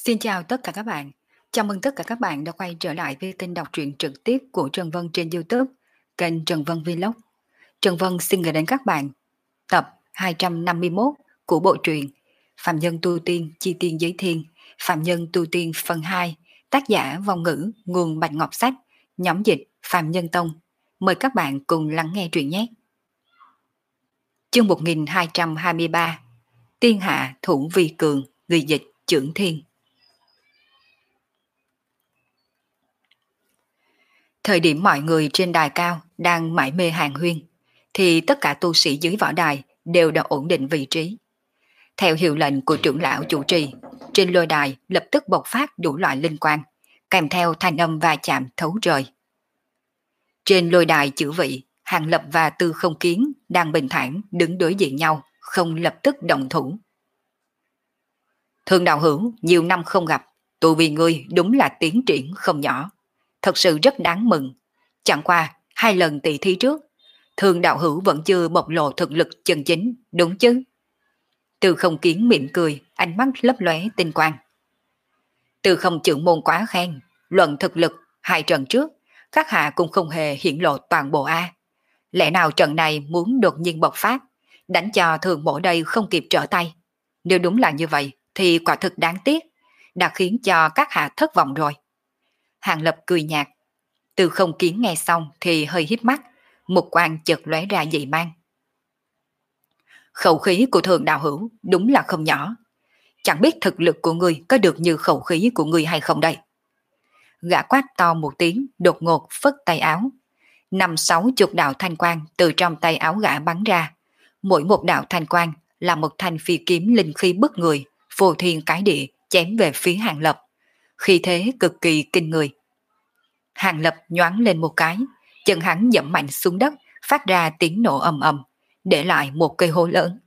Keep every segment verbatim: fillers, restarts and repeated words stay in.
Xin chào tất cả các bạn. Chào mừng tất cả các bạn đã quay trở lại với kênh đọc truyện trực tiếp của Trần Vân trên YouTube, kênh Trần Vân Vlog. Trần Vân xin gửi đến các bạn tập hai trăm năm mươi mốt của bộ truyện Phạm Nhân Tu Tiên Chi Tiên Giới Thiên, Phạm Nhân Tu Tiên phần hai, tác giả Vong Ngữ, nguồn Bạch Ngọc Sách, nhóm dịch Phạm Nhân Tông. Mời các bạn cùng lắng nghe truyện nhé. Chương một nghìn hai trăm hai mươi ba, Tiên Hạ Thủ Vi Cường, người dịch Chưởng Thiên. Thời điểm mọi người trên đài cao đang mải mê hàn huyên, thì tất cả tu sĩ dưới võ đài đều đã ổn định vị trí. Theo hiệu lệnh của trưởng lão chủ trì, trên lôi đài lập tức bộc phát đủ loại linh quang, kèm theo thanh âm va chạm thấu trời. Trên lôi đài chữ vị, Hàng Lập và Tư Không Kiến đang bình thản đứng đối diện nhau, không lập tức động thủ. Thương đạo hữu, nhiều năm không gặp, tu vi ngươi đúng là tiến triển không nhỏ. Thật sự rất đáng mừng. Chẳng qua, hai lần tỷ thí trước, Thương đạo hữu vẫn chưa bộc lộ thực lực chân chính, đúng chứ? Từ Không Kiến mỉm cười, ánh mắt lấp lóe tinh quang. Từ Không trưởng môn quá khen, luận thực lực, hai trận trước, các hạ cũng không hề hiển lộ toàn bộ A. Lẽ nào trận này muốn đột nhiên bộc phát, đánh cho Thường mổ đây không kịp trở tay? Nếu đúng là như vậy, thì quả thực đáng tiếc, đã khiến cho các hạ thất vọng rồi. Hàng Lập cười nhạt. Từ Không Kiến nghe xong thì hơi híp mắt, một quang chợt lóe ra dị mang. Khẩu khí của Thường đạo hữu đúng là không nhỏ. Chẳng biết thực lực của người có được như khẩu khí của người hay không đây. Gã quát to một tiếng, đột ngột phất tay áo. Năm sáu chục đạo thanh quang từ trong tay áo gã bắn ra. Mỗi một đạo thanh quang là một thanh phi kiếm linh khí bức người, phô thiên cái địa chém về phía Hàng Lập. Khí thế cực kỳ kinh người. Hàng Lập nhoáng lên một cái, chân hắn dẫm mạnh xuống đất, phát ra tiếng nổ ầm ầm, để lại một cây hố lớn.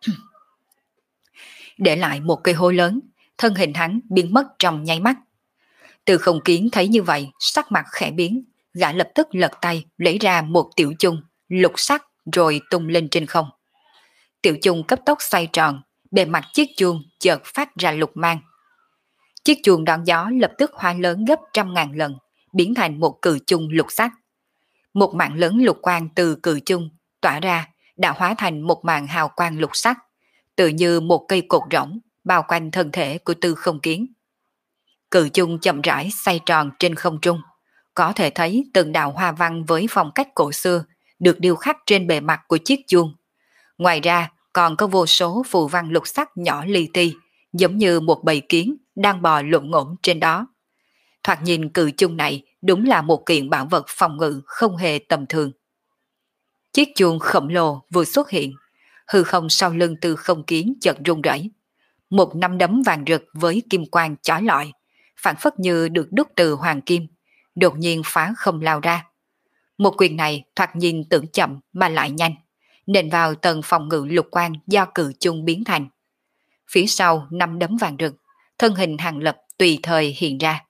để lại một cây hố lớn, thân hình hắn biến mất trong nháy mắt. Từ Không Kiến thấy như vậy, sắc mặt khẽ biến, gã lập tức lật tay lấy ra một tiểu chung, lục sắc rồi tung lên trên không. Tiểu chung cấp tốc xoay tròn, bề mặt chiếc chuông chợt phát ra lục mang. Chiếc chuông đón gió lập tức hóa lớn gấp trăm ngàn lần, biến thành một cự chung lục sắc. Một mảng lớn lục quang từ cự chung tỏa ra đã hóa thành một màn hào quang lục sắc, tự như một cây cột rỗng bao quanh thân thể của Tư Không Kiến. Cự chung chậm rãi xoay tròn trên không trung, có thể thấy từng đạo hoa văn với phong cách cổ xưa được điêu khắc trên bề mặt của chiếc chuông. Ngoài ra còn có vô số phù văn lục sắc nhỏ li ti, giống như một bầy kiến đang bò lộn ngổn trên đó. Thoạt nhìn cự chung này đúng là một kiện bảo vật phòng ngự không hề tầm thường. Chiếc chuông khổng lồ vừa xuất hiện, hư không sau lưng Tư Không Kiến chợt rung rẩy. Một nắm đấm vàng rực với kim quang chói lọi, phản phất như được đúc từ hoàng kim, đột nhiên phá không lao ra. Một quyền này thoạt nhìn tưởng chậm mà lại nhanh, nện vào tầng phòng ngự lục quang do cự chung biến thành. Phía sau nắm đấm vàng rực, thân hình Hàng Lập tùy thời hiện ra.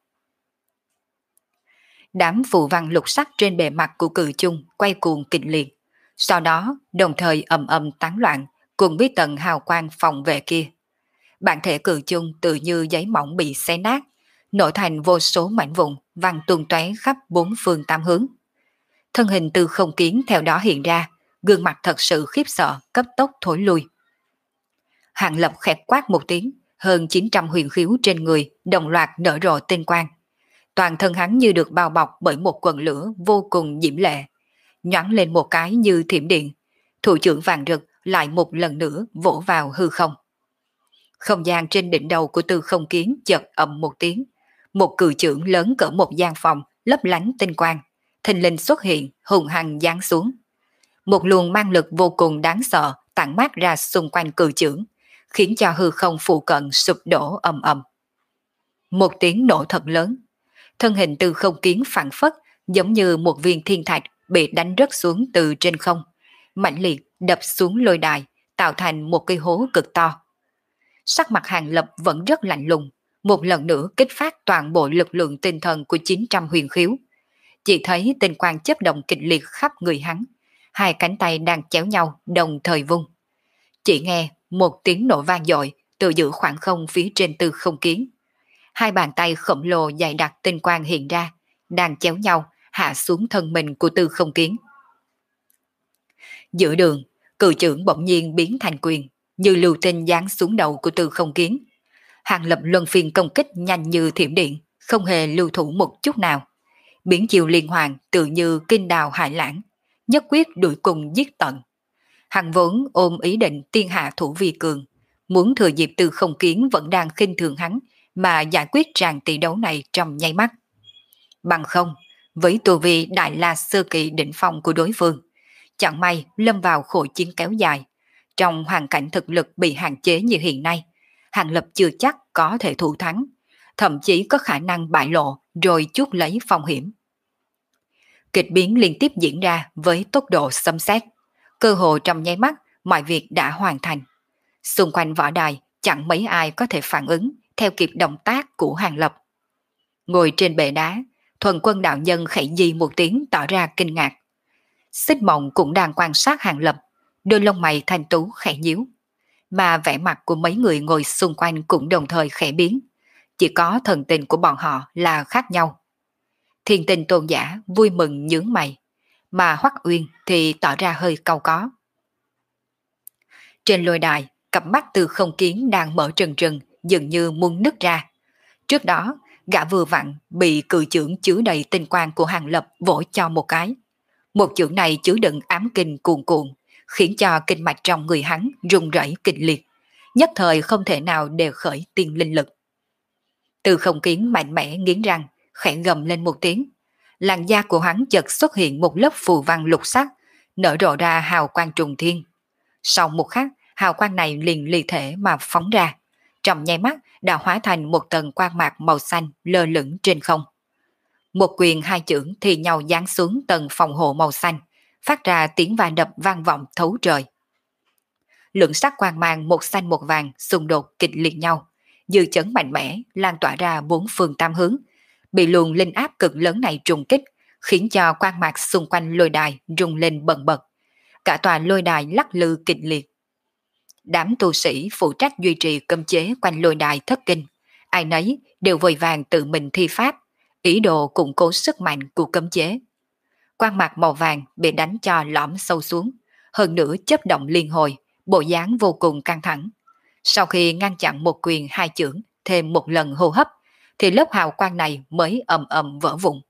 Đám phù văn lục sắc trên bề mặt của cự chung quay cuồng kịch liệt, sau đó đồng thời ầm ầm tán loạn cùng với tầng hào quang phòng vệ kia. Bản thể cự chung tự như giấy mỏng bị xé nát, nổi thành vô số mảnh vụn văng tung tóe khắp bốn phương tám hướng. Thân hình Tư Không Kiến theo đó hiện ra, gương mặt thật sự khiếp sợ cấp tốc thối lui. Hàng Lập khẽ quát một tiếng, hơn chín trăm huyền khiếu trên người đồng loạt nở rộ tinh quang. Toàn thân hắn như được bao bọc bởi một quần lửa vô cùng diễm lệ, nhoáng lên một cái như thiểm điện. Thủ trưởng vàng rực lại một lần nữa vỗ vào hư không. Không gian trên đỉnh đầu của Tư Không Kiến chợt ầm một tiếng, một cự chưởng lớn cỡ một gian phòng lấp lánh tinh quang, thình lình xuất hiện, hùng hăng giáng xuống. Một luồng mang lực vô cùng đáng sợ tản mát ra xung quanh cự chưởng, khiến cho hư không phụ cận sụp đổ ầm ầm. Một tiếng nổ thật lớn, thân hình Tư Không Kiến phản phất giống như một viên thiên thạch bị đánh rớt xuống từ trên không, mãnh liệt đập xuống lôi đài, tạo thành một cái hố cực to. Sắc mặt Hàng Lập vẫn rất lạnh lùng, một lần nữa kích phát toàn bộ lực lượng tinh thần của chín trăm huyền khiếu. Chỉ thấy tinh quang chớp động kịch liệt khắp người hắn, hai cánh tay đang chéo nhau đồng thời vung. Chỉ nghe một tiếng nổ vang dội từ giữa khoảng không phía trên Tư Không Kiến. Hai bàn tay khổng lồ dày đặc tinh quang hiện ra, đang chéo nhau hạ xuống thân mình của Tư Không Kiến. Giữa đường, cự trưởng bỗng nhiên biến thành quyền, như lưu tinh giáng xuống đầu của Tư Không Kiến. Hàng Lập luân phiên công kích nhanh như thiểm điện, không hề lưu thủ một chút nào. Biến chiều liên hoàn tự như kinh đào hải lãng, nhất quyết đuổi cùng giết tận. Hàng vốn ôm ý định tiên hạ thủ vi cường, muốn thừa dịp Tư Không Kiến vẫn đang khinh thường hắn mà giải quyết tràng tỷ đấu này trong nháy mắt. Bằng không, với tu vi đại la sơ kỳ đỉnh phong của đối phương, chẳng may lâm vào khổ chiến kéo dài. Trong hoàn cảnh thực lực bị hạn chế như hiện nay, Hàng Lập chưa chắc có thể thủ thắng, thậm chí có khả năng bại lộ rồi chuốc lấy phong hiểm. Kịch biến liên tiếp diễn ra với tốc độ xâm xét, cơ hồ trong nháy mắt mọi việc đã hoàn thành. Xung quanh võ đài chẳng mấy ai có thể phản ứng theo kịp động tác của Hàng Lập. Ngồi trên bệ đá, Thuần Quân đạo nhân khẩy di một tiếng tỏ ra kinh ngạc. Xích Mộng cũng đang quan sát Hàng Lập, đôi lông mày thanh tú khẽ nhíu, mà vẻ mặt của mấy người ngồi xung quanh cũng đồng thời khẽ biến, chỉ có thần tình của bọn họ là khác nhau. Thiên Tinh Tôn giả vui mừng nhướng mày, mà Hoắc Uyên thì tỏ ra hơi cau có. Trên lôi đài, cặp mắt Tư Không Kiến đang mở trừng trừng, dường như muốn nứt ra. Trước đó, gã vừa vặn bị cự chưởng chứa đầy tinh quang của Hàng Lập vỗ cho một cái. Một chưởng này chứa đựng ám kinh cuồn cuộn, khiến cho kinh mạch trong người hắn rung rẩy kịch liệt, nhất thời không thể nào đề khởi tiên linh lực. Tư Không Kiến mạnh mẽ nghiến răng, khẽ gầm lên một tiếng. Làn da của hắn chợt xuất hiện một lớp phù văn lục sắc, nở rộ ra hào quang trùng thiên. Sau một khắc, hào quang này liền ly thể mà phóng ra, trong nháy mắt đã hóa thành một tầng quang mạc màu xanh lơ lửng trên không. Một quyền hai chưởng thì nhau giáng xuống tầng phòng hộ màu xanh, phát ra tiếng va đập vang vọng thấu trời. Lượng sắc quang mang một xanh một vàng xung đột kịch liệt nhau, dư chấn mạnh mẽ lan tỏa ra bốn phương tám hướng, bị luồng linh áp cực lớn này trùng kích, khiến cho quang mạc xung quanh lôi đài rung lên bần bật. Cả tòa lôi đài lắc lư kịch liệt. Đám tu sĩ phụ trách duy trì cấm chế quanh lôi đài thất kinh, ai nấy đều vội vàng tự mình thi pháp, ý đồ củng cố sức mạnh của cấm chế. Quang mạc màu vàng bị đánh cho lõm sâu xuống, hơn nữa chấp động liên hồi, bộ dáng vô cùng căng thẳng. Sau khi ngăn chặn một quyền hai chưởng thêm một lần hô hấp, thì lớp hào quang này mới ầm ầm vỡ vụn.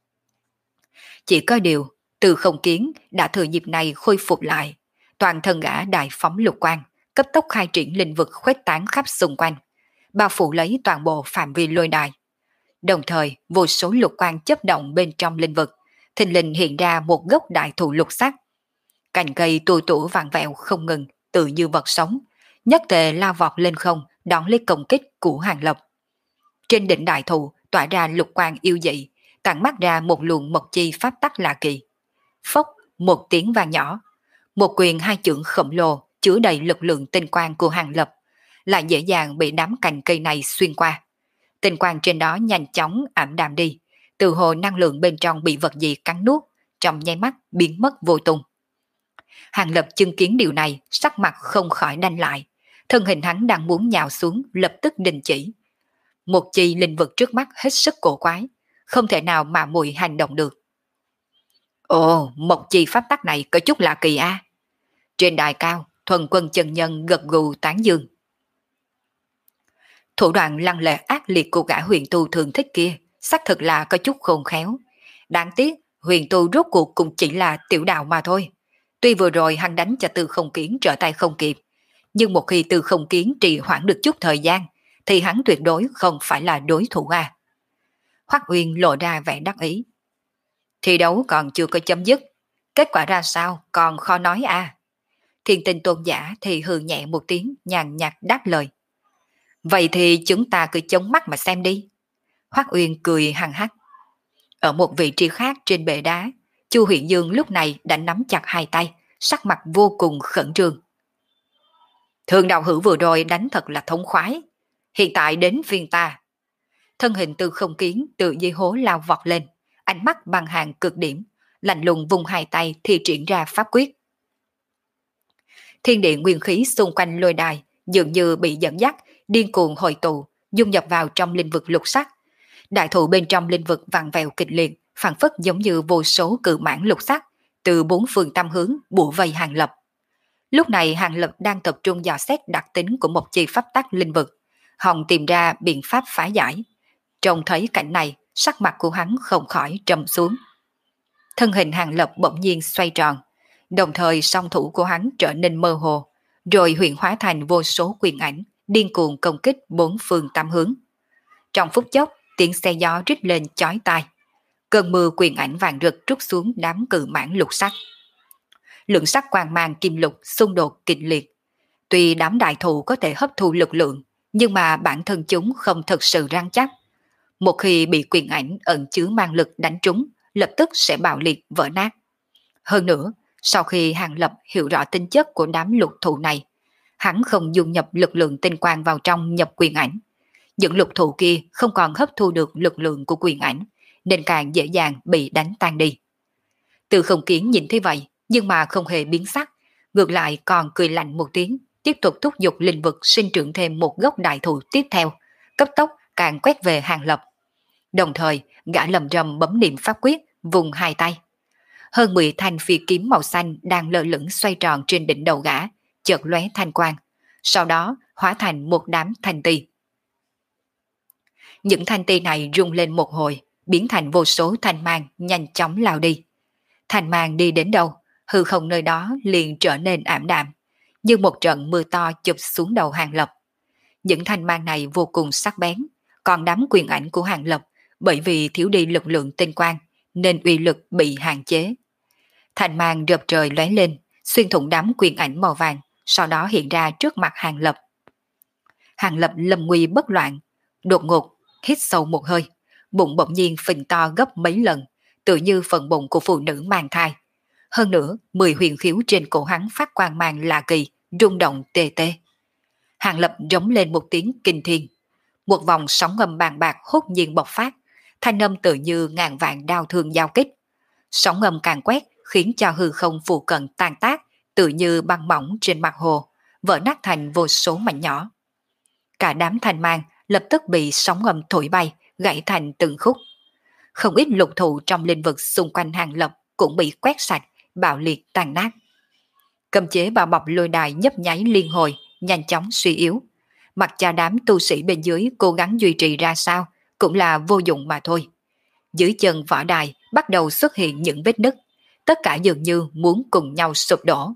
Chỉ có điều, Tư Không Kiến đã thừa dịp này khôi phục lại, toàn thân gã đại phóng lục quang, cấp tốc khai triển linh vực khuếch tán khắp xung quanh, bao phủ lấy toàn bộ phạm vi lôi đài. Đồng thời, vô số lục quang chấp động bên trong linh vực, thình lình hiện ra một gốc đại thụ lục sắc. Cành cây tù tủ vàng vẹo không ngừng, tự như vật sống, nhất tề lao vọt lên không, đón lấy công kích của Hàng Lập. Trên đỉnh đại thụ tỏa ra lục quang yêu dị, tản mắt ra một luồng mộc chi pháp tắc lạ kỳ. Phốc, một tiếng vang nhỏ, một quyền hai chưởng khổng lồ chứa đầy lực lượng tinh quang của Hàng Lập, lại dễ dàng bị đám cành cây này xuyên qua. Tinh quang trên đó nhanh chóng ảm đạm đi, từ hồ năng lượng bên trong bị vật gì cắn nuốt, trong nháy mắt biến mất vô tung. Hàng Lập chứng kiến điều này, sắc mặt không khỏi đanh lại, thân hình hắn đang muốn nhào xuống lập tức đình chỉ. Một chi linh vực trước mắt hết sức cổ quái, không thể nào mà mùi hành động được. Ồ, một chi pháp tắc này có chút lạ kỳ a. Trên đài cao, Thuần Quân chân nhân gật gù tán dương. Thủ đoạn lăng lệ ác liệt của gã huyền tu thường thích kia, xác thực là có chút khôn khéo. Đáng tiếc, huyền tu rốt cuộc cũng chỉ là tiểu đạo mà thôi. Tuy vừa rồi hắn đánh cho Tư Không Kiến trở tay không kịp, nhưng một khi Tư Không Kiến trì hoãn được chút thời gian, thì hắn tuyệt đối không phải là đối thủ à. Hoắc Uyên lộ ra vẻ đắc ý. Thi đấu còn chưa có chấm dứt, kết quả ra sao còn khó nói à. Thiên Tinh Tôn giả thì hừ nhẹ một tiếng, nhàn nhạt đáp lời. Vậy thì chúng ta cứ chống mắt mà xem đi. Hoắc Uyên cười hằng hắc. Ở một vị trí khác trên bệ đá, Chu Huyền Dương lúc này đã nắm chặt hai tay, sắc mặt vô cùng khẩn trương. Thường đạo hữu vừa rồi đánh thật là thống khoái. Hiện tại đến phiên ta. Thân hình Tư Không Kiến từ dưới hố lao vọt lên, ánh mắt băng hàng cực điểm, lạnh lùng vùng hai tay thì triển ra pháp quyết. Thiên địa nguyên khí xung quanh lôi đài dường như bị dẫn dắt, điên cuồng hội tụ, dung nhập vào trong lĩnh vực lục sắc. Đại thụ bên trong lĩnh vực vặn vẹo kịch liệt, phản phất giống như vô số cự mãng lục sắc từ bốn phương tám hướng bủa vây Hàng Lập. Lúc này Hàng Lập đang tập trung dò xét đặc tính của một chi pháp tắc linh vực, hòng tìm ra biện pháp phá giải. Trông thấy cảnh này, sắc mặt của hắn không khỏi trầm xuống. Thân hình Hàng Lập bỗng nhiên xoay tròn, đồng thời song thủ của hắn trở nên mơ hồ, rồi huyện hóa thành vô số quyền ảnh, điên cuồng công kích bốn phương tám hướng. Trong phút chốc, tiếng xe gió rít lên chói tai. Cơn mưa quyền ảnh vàng rực trút xuống đám cự mãng lục sắc. Lượng sắc quang mang kim lục xung đột kịch liệt. Tuy đám đại thụ có thể hấp thu lực lượng, nhưng mà bản thân chúng không thực sự rắn chắc. Một khi bị quyền ảnh ẩn chứa mang lực đánh trúng, lập tức sẽ bạo liệt vỡ nát. Hơn nữa, sau khi Hàng Lập hiểu rõ tính chất của đám lục thụ này, hắn không dung nhập lực lượng tinh quang vào trong nhập quyền ảnh. Những lục thụ kia không còn hấp thu được lực lượng của quyền ảnh, nên càng dễ dàng bị đánh tan đi. Từ Không Kiến nhìn thấy vậy, nhưng mà không hề biến sắc, ngược lại còn cười lạnh một tiếng, tiếp tục thúc giục linh vực sinh trưởng thêm một gốc đại thụ tiếp theo, cấp tốc càng quét về Hàng Lập. Đồng thời, gã lầm rầm bấm niệm pháp quyết, vùng hai tay. Hơn mười thanh phi kiếm màu xanh đang lơ lửng xoay tròn trên đỉnh đầu gã, chợt lóe thanh quang, sau đó hóa thành một đám thanh ti. Những thanh ti này rung lên một hồi, biến thành vô số thanh mang nhanh chóng lao đi. Thanh mang đi đến đâu, hư không nơi đó liền trở nên ảm đạm, như một trận mưa to chụp xuống đầu Hàng Lập. Những thanh mang này vô cùng sắc bén, còn đám quyền ảnh của Hàng Lập bởi vì thiếu đi lực lượng tinh quang nên uy lực bị hạn chế. Thanh mang rợp trời lóe lên, xuyên thủng đám quyền ảnh màu vàng, sau đó hiện ra trước mặt Hàng Lập. Hàng Lập lâm nguy bất loạn, đột ngột hít sâu một hơi, bụng bỗng nhiên phình to gấp mấy lần, tự như phần bụng của phụ nữ mang thai. Hơn nữa, mười huyền khiếu trên cổ hắn phát quang mang lạ kỳ, rung động tê tê. Hàng Lập rống lên một tiếng kinh thiên. Một vòng sóng âm bàn bạc hốt nhiên bộc phát, thanh âm tự như ngàn vạn đao thương giao kích. Sóng âm càng quét khiến cho hư không phụ cận tan tác, tự như băng mỏng trên mặt hồ, vỡ nát thành vô số mảnh nhỏ. Cả đám thanh mang lập tức bị sóng âm thổi bay, gãy thành từng khúc. Không ít lục thụ trong lĩnh vực xung quanh Hàng Lập cũng bị quét sạch, bạo liệt tan nát. Cấm chế bao bọc lôi đài nhấp nháy liên hồi, nhanh chóng suy yếu. Mặc cho đám tu sĩ bên dưới cố gắng duy trì ra sao, cũng là vô dụng mà thôi. Dưới chân võ đài bắt đầu xuất hiện những vết nứt, tất cả dường như muốn cùng nhau sụp đổ.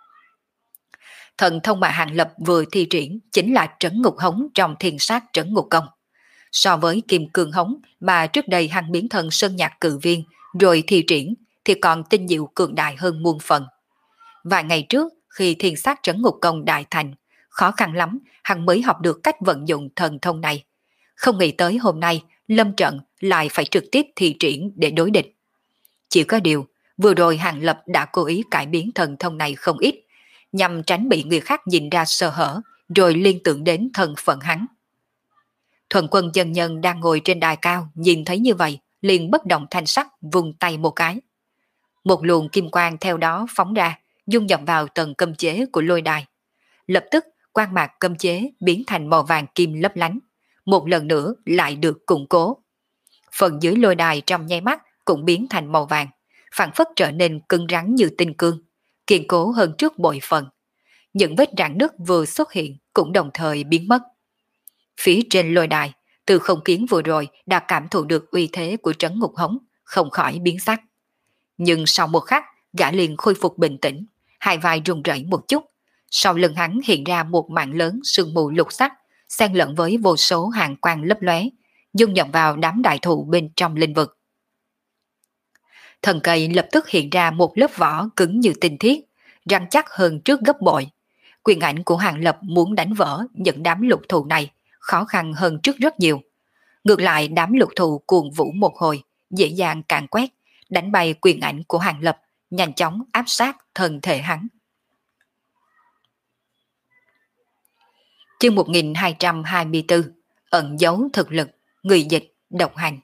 Thần thông mà Hàng Lập vừa thi triển chính là trấn ngục hống trong thiên sát trấn ngục công. So với kim cương hống mà trước đây hắn biến thân sơn nhạc cự viên rồi thi triển thì còn tinh diệu cường đại hơn muôn phần. Vài ngày trước khi thiên sát trấn ngục công đại thành, khó khăn lắm hắn mới học được cách vận dụng thần thông này. Không nghĩ tới hôm nay lâm trận lại phải trực tiếp thi triển để đối địch. Chỉ có điều, vừa rồi Hàng Lập đã cố ý cải biến thần thông này không ít, nhằm tránh bị người khác nhìn ra sơ hở, rồi liên tưởng đến thân phận hắn. Thuần Quân chân nhân đang ngồi trên đài cao, nhìn thấy như vậy, liền bất động thanh sắc vùng tay một cái. Một luồng kim quang theo đó phóng ra, dung nhập vào tầng cấm chế của lôi đài. Lập tức, quang mạc cấm chế biến thành màu vàng kim lấp lánh, một lần nữa lại được củng cố. Phần dưới lôi đài trong nháy mắt cũng biến thành màu vàng, phản phất trở nên cứng rắn như tinh cương, kiên cố hơn trước bội phần. Những vết rạn nứt vừa xuất hiện cũng đồng thời biến mất. Phía trên lôi đài, Từ Không Kiến vừa rồi đã cảm thụ được uy thế của trấn ngục hống, không khỏi biến sắc. Nhưng sau một khắc, gã liền khôi phục bình tĩnh, hai vai run rẩy một chút. Sau lưng hắn hiện ra một mảng lớn sương mù lục sắc, xen lẫn với vô số hàng quang lấp lóe, dung nhập vào đám đại thụ bên trong linh vực. Thần cây lập tức hiện ra một lớp vỏ cứng như tinh thiết, rắn chắc hơn trước gấp bội. Quyền ảnh của Hàng Lập muốn đánh vỡ những đám lục thụ này khó khăn hơn trước rất nhiều. Ngược lại đám lục thụ cuồng vũ một hồi, dễ dàng càn quét, đánh bay quyền ảnh của Hàng Lập, nhanh chóng áp sát thân thể hắn. Chương một nghìn hai trăm hai mươi tư, ẩn giấu thực lực, người dịch, độc hành.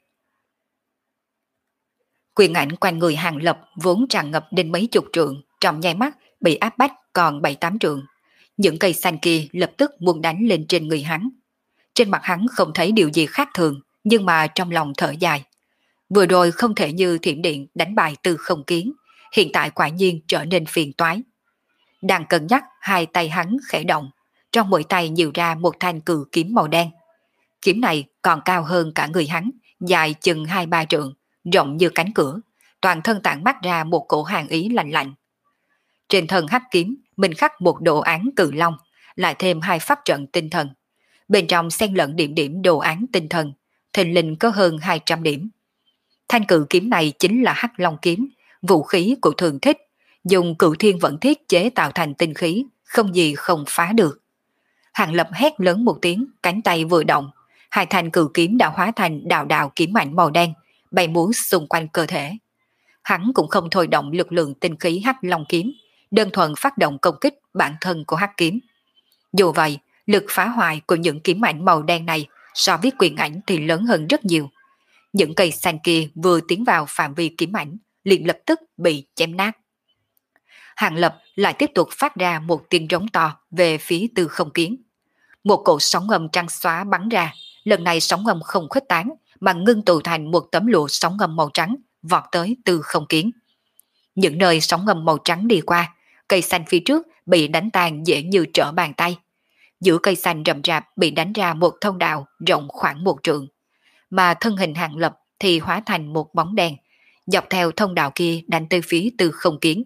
Quyền ảnh quanh người Hàng Lập vốn tràn ngập đến mấy chục trượng, trong nháy mắt bị áp bách còn bảy tám trượng. Những cây xanh kia lập tức muốn đánh lên trên người hắn. Trên mặt hắn không thấy điều gì khác thường, nhưng mà trong lòng thở dài. Vừa rồi không thể như thiểm điện đánh bại Tư Không Kiến, hiện tại quả nhiên trở nên phiền toái. Đang cân nhắc, hai tay hắn khẽ động, trong mỗi tay nhiều ra một thanh cự kiếm màu đen. Kiếm này còn cao hơn cả người hắn, dài chừng hai ba trượng, rộng như cánh cửa, toàn thân tản mắt ra một cổ hàn ý lạnh lạnh. Trên thân hắc kiếm, mình khắc một đồ án cự long, lại thêm hai pháp trận tinh thần. Bên trong xen lẫn điểm điểm đồ án tinh thần, thình lình có hơn hai trăm điểm. Thanh cự kiếm này chính là hắc long kiếm, vũ khí của Thường Thích, dùng cửu thiên vận thiết chế tạo thành tinh khí, không gì không phá được. Hàng Lập hét lớn một tiếng, cánh tay vừa động, hai thanh cự kiếm đã hóa thành đạo đạo kiếm ảnh màu đen, bay múa xung quanh cơ thể. Hắn cũng không thôi động lực lượng tinh khí hắc long kiếm, đơn thuần phát động công kích bản thân của hắc kiếm. Dù vậy, lực phá hoại của những kiếm ảnh màu đen này so với quyền ảnh thì lớn hơn rất nhiều. Những cây xanh kia vừa tiến vào phạm vi kiếm ảnh, liền lập tức bị chém nát. Hàng Lập lại tiếp tục phát ra một tiếng rống to về phía Tư Không Kiến. Một cổ sóng âm trắng xóa bắn ra, lần này sóng âm không khuếch tán mà ngưng tụ thành một tấm lụa sóng âm màu trắng vọt tới Tư Không Kiến. Những nơi sóng âm màu trắng đi qua, cây xanh phía trước bị đánh tan dễ như trở bàn tay. Giữa cây xanh rậm rạp bị đánh ra một thông đạo rộng khoảng một trượng, mà thân hình Hàng Lập thì hóa thành một bóng đen, dọc theo thông đạo kia đánh tới phía Tư Không Kiến.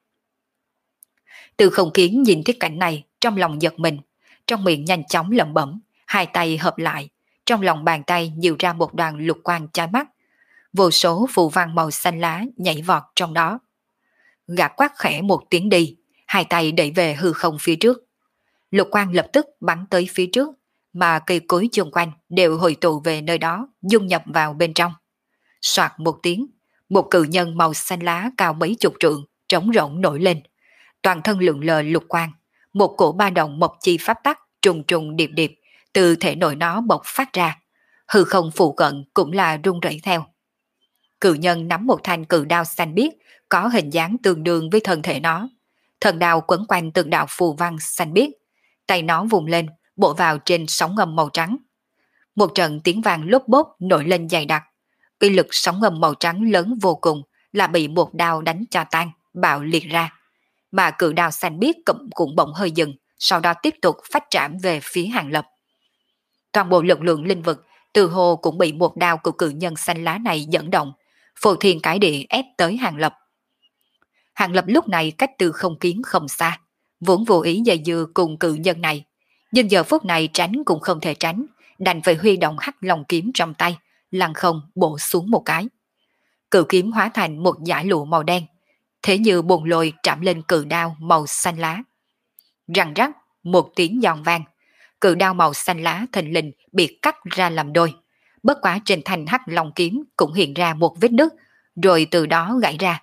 Tư Không Kiến nhìn thấy cảnh này, trong lòng giật mình, trong miệng nhanh chóng lẩm bẩm, hai tay hợp lại, trong lòng bàn tay nhiều ra một đoàn lục quang chói mắt, vô số phù văn màu xanh lá nhảy vọt trong đó. Gã quát khẽ một tiếng đi, hai tay đẩy về hư không phía trước. Lục quang lập tức bắn tới phía trước, mà cây cối xung quanh đều hội tụ về nơi đó, dung nhập vào bên trong. Soạt một tiếng, một cự nhân màu xanh lá cao mấy chục trượng, trống rỗng nổi lên. Toàn thân lượn lờ lục quang, một cổ ba động mộc chi pháp tắc trùng trùng điệp điệp từ thể nội nó bộc phát ra. Hư không phụ cận cũng là rung rẩy theo. Cự nhân nắm một thanh cự đao xanh biếc, có hình dáng tương đương với thân thể nó. Thần đao quấn quanh từng đạo phù văn xanh biếc, tay nó vùng lên, bổ vào trên sóng ngầm màu trắng. Một trận tiếng vang lốp bốp nổi lên dày đặc. Uy lực sóng ngầm màu trắng lớn vô cùng, là bị một đao đánh cho tan, bạo liệt ra. Mà cự đao xanh biếc cũng, cũng bỗng hơi dừng, sau đó tiếp tục phát trảm về phía Hàng Lập. Toàn bộ lực lượng linh vực từ hồ cũng bị một đao của cự nhân xanh lá này dẫn động, phù thiên cải địa ép tới Hàng Lập. Hàng Lập lúc này cách Tư Không Kiến không xa, vốn vô ý dây dưa cùng cự nhân này, nhưng giờ phút này tránh cũng không thể tránh, đành phải huy động hắc long kiếm trong tay, lăng không bổ xuống một cái. Cự kiếm hóa thành một dải lụa màu đen, thế như bồn lồi chạm lên cự đao màu xanh lá. Răng rắc, một tiếng giòn vang, cự đao màu xanh lá thình lình bị cắt ra làm đôi. Bất quá trên thanh hắc long kiếm cũng hiện ra một vết nứt, rồi từ đó gãy ra.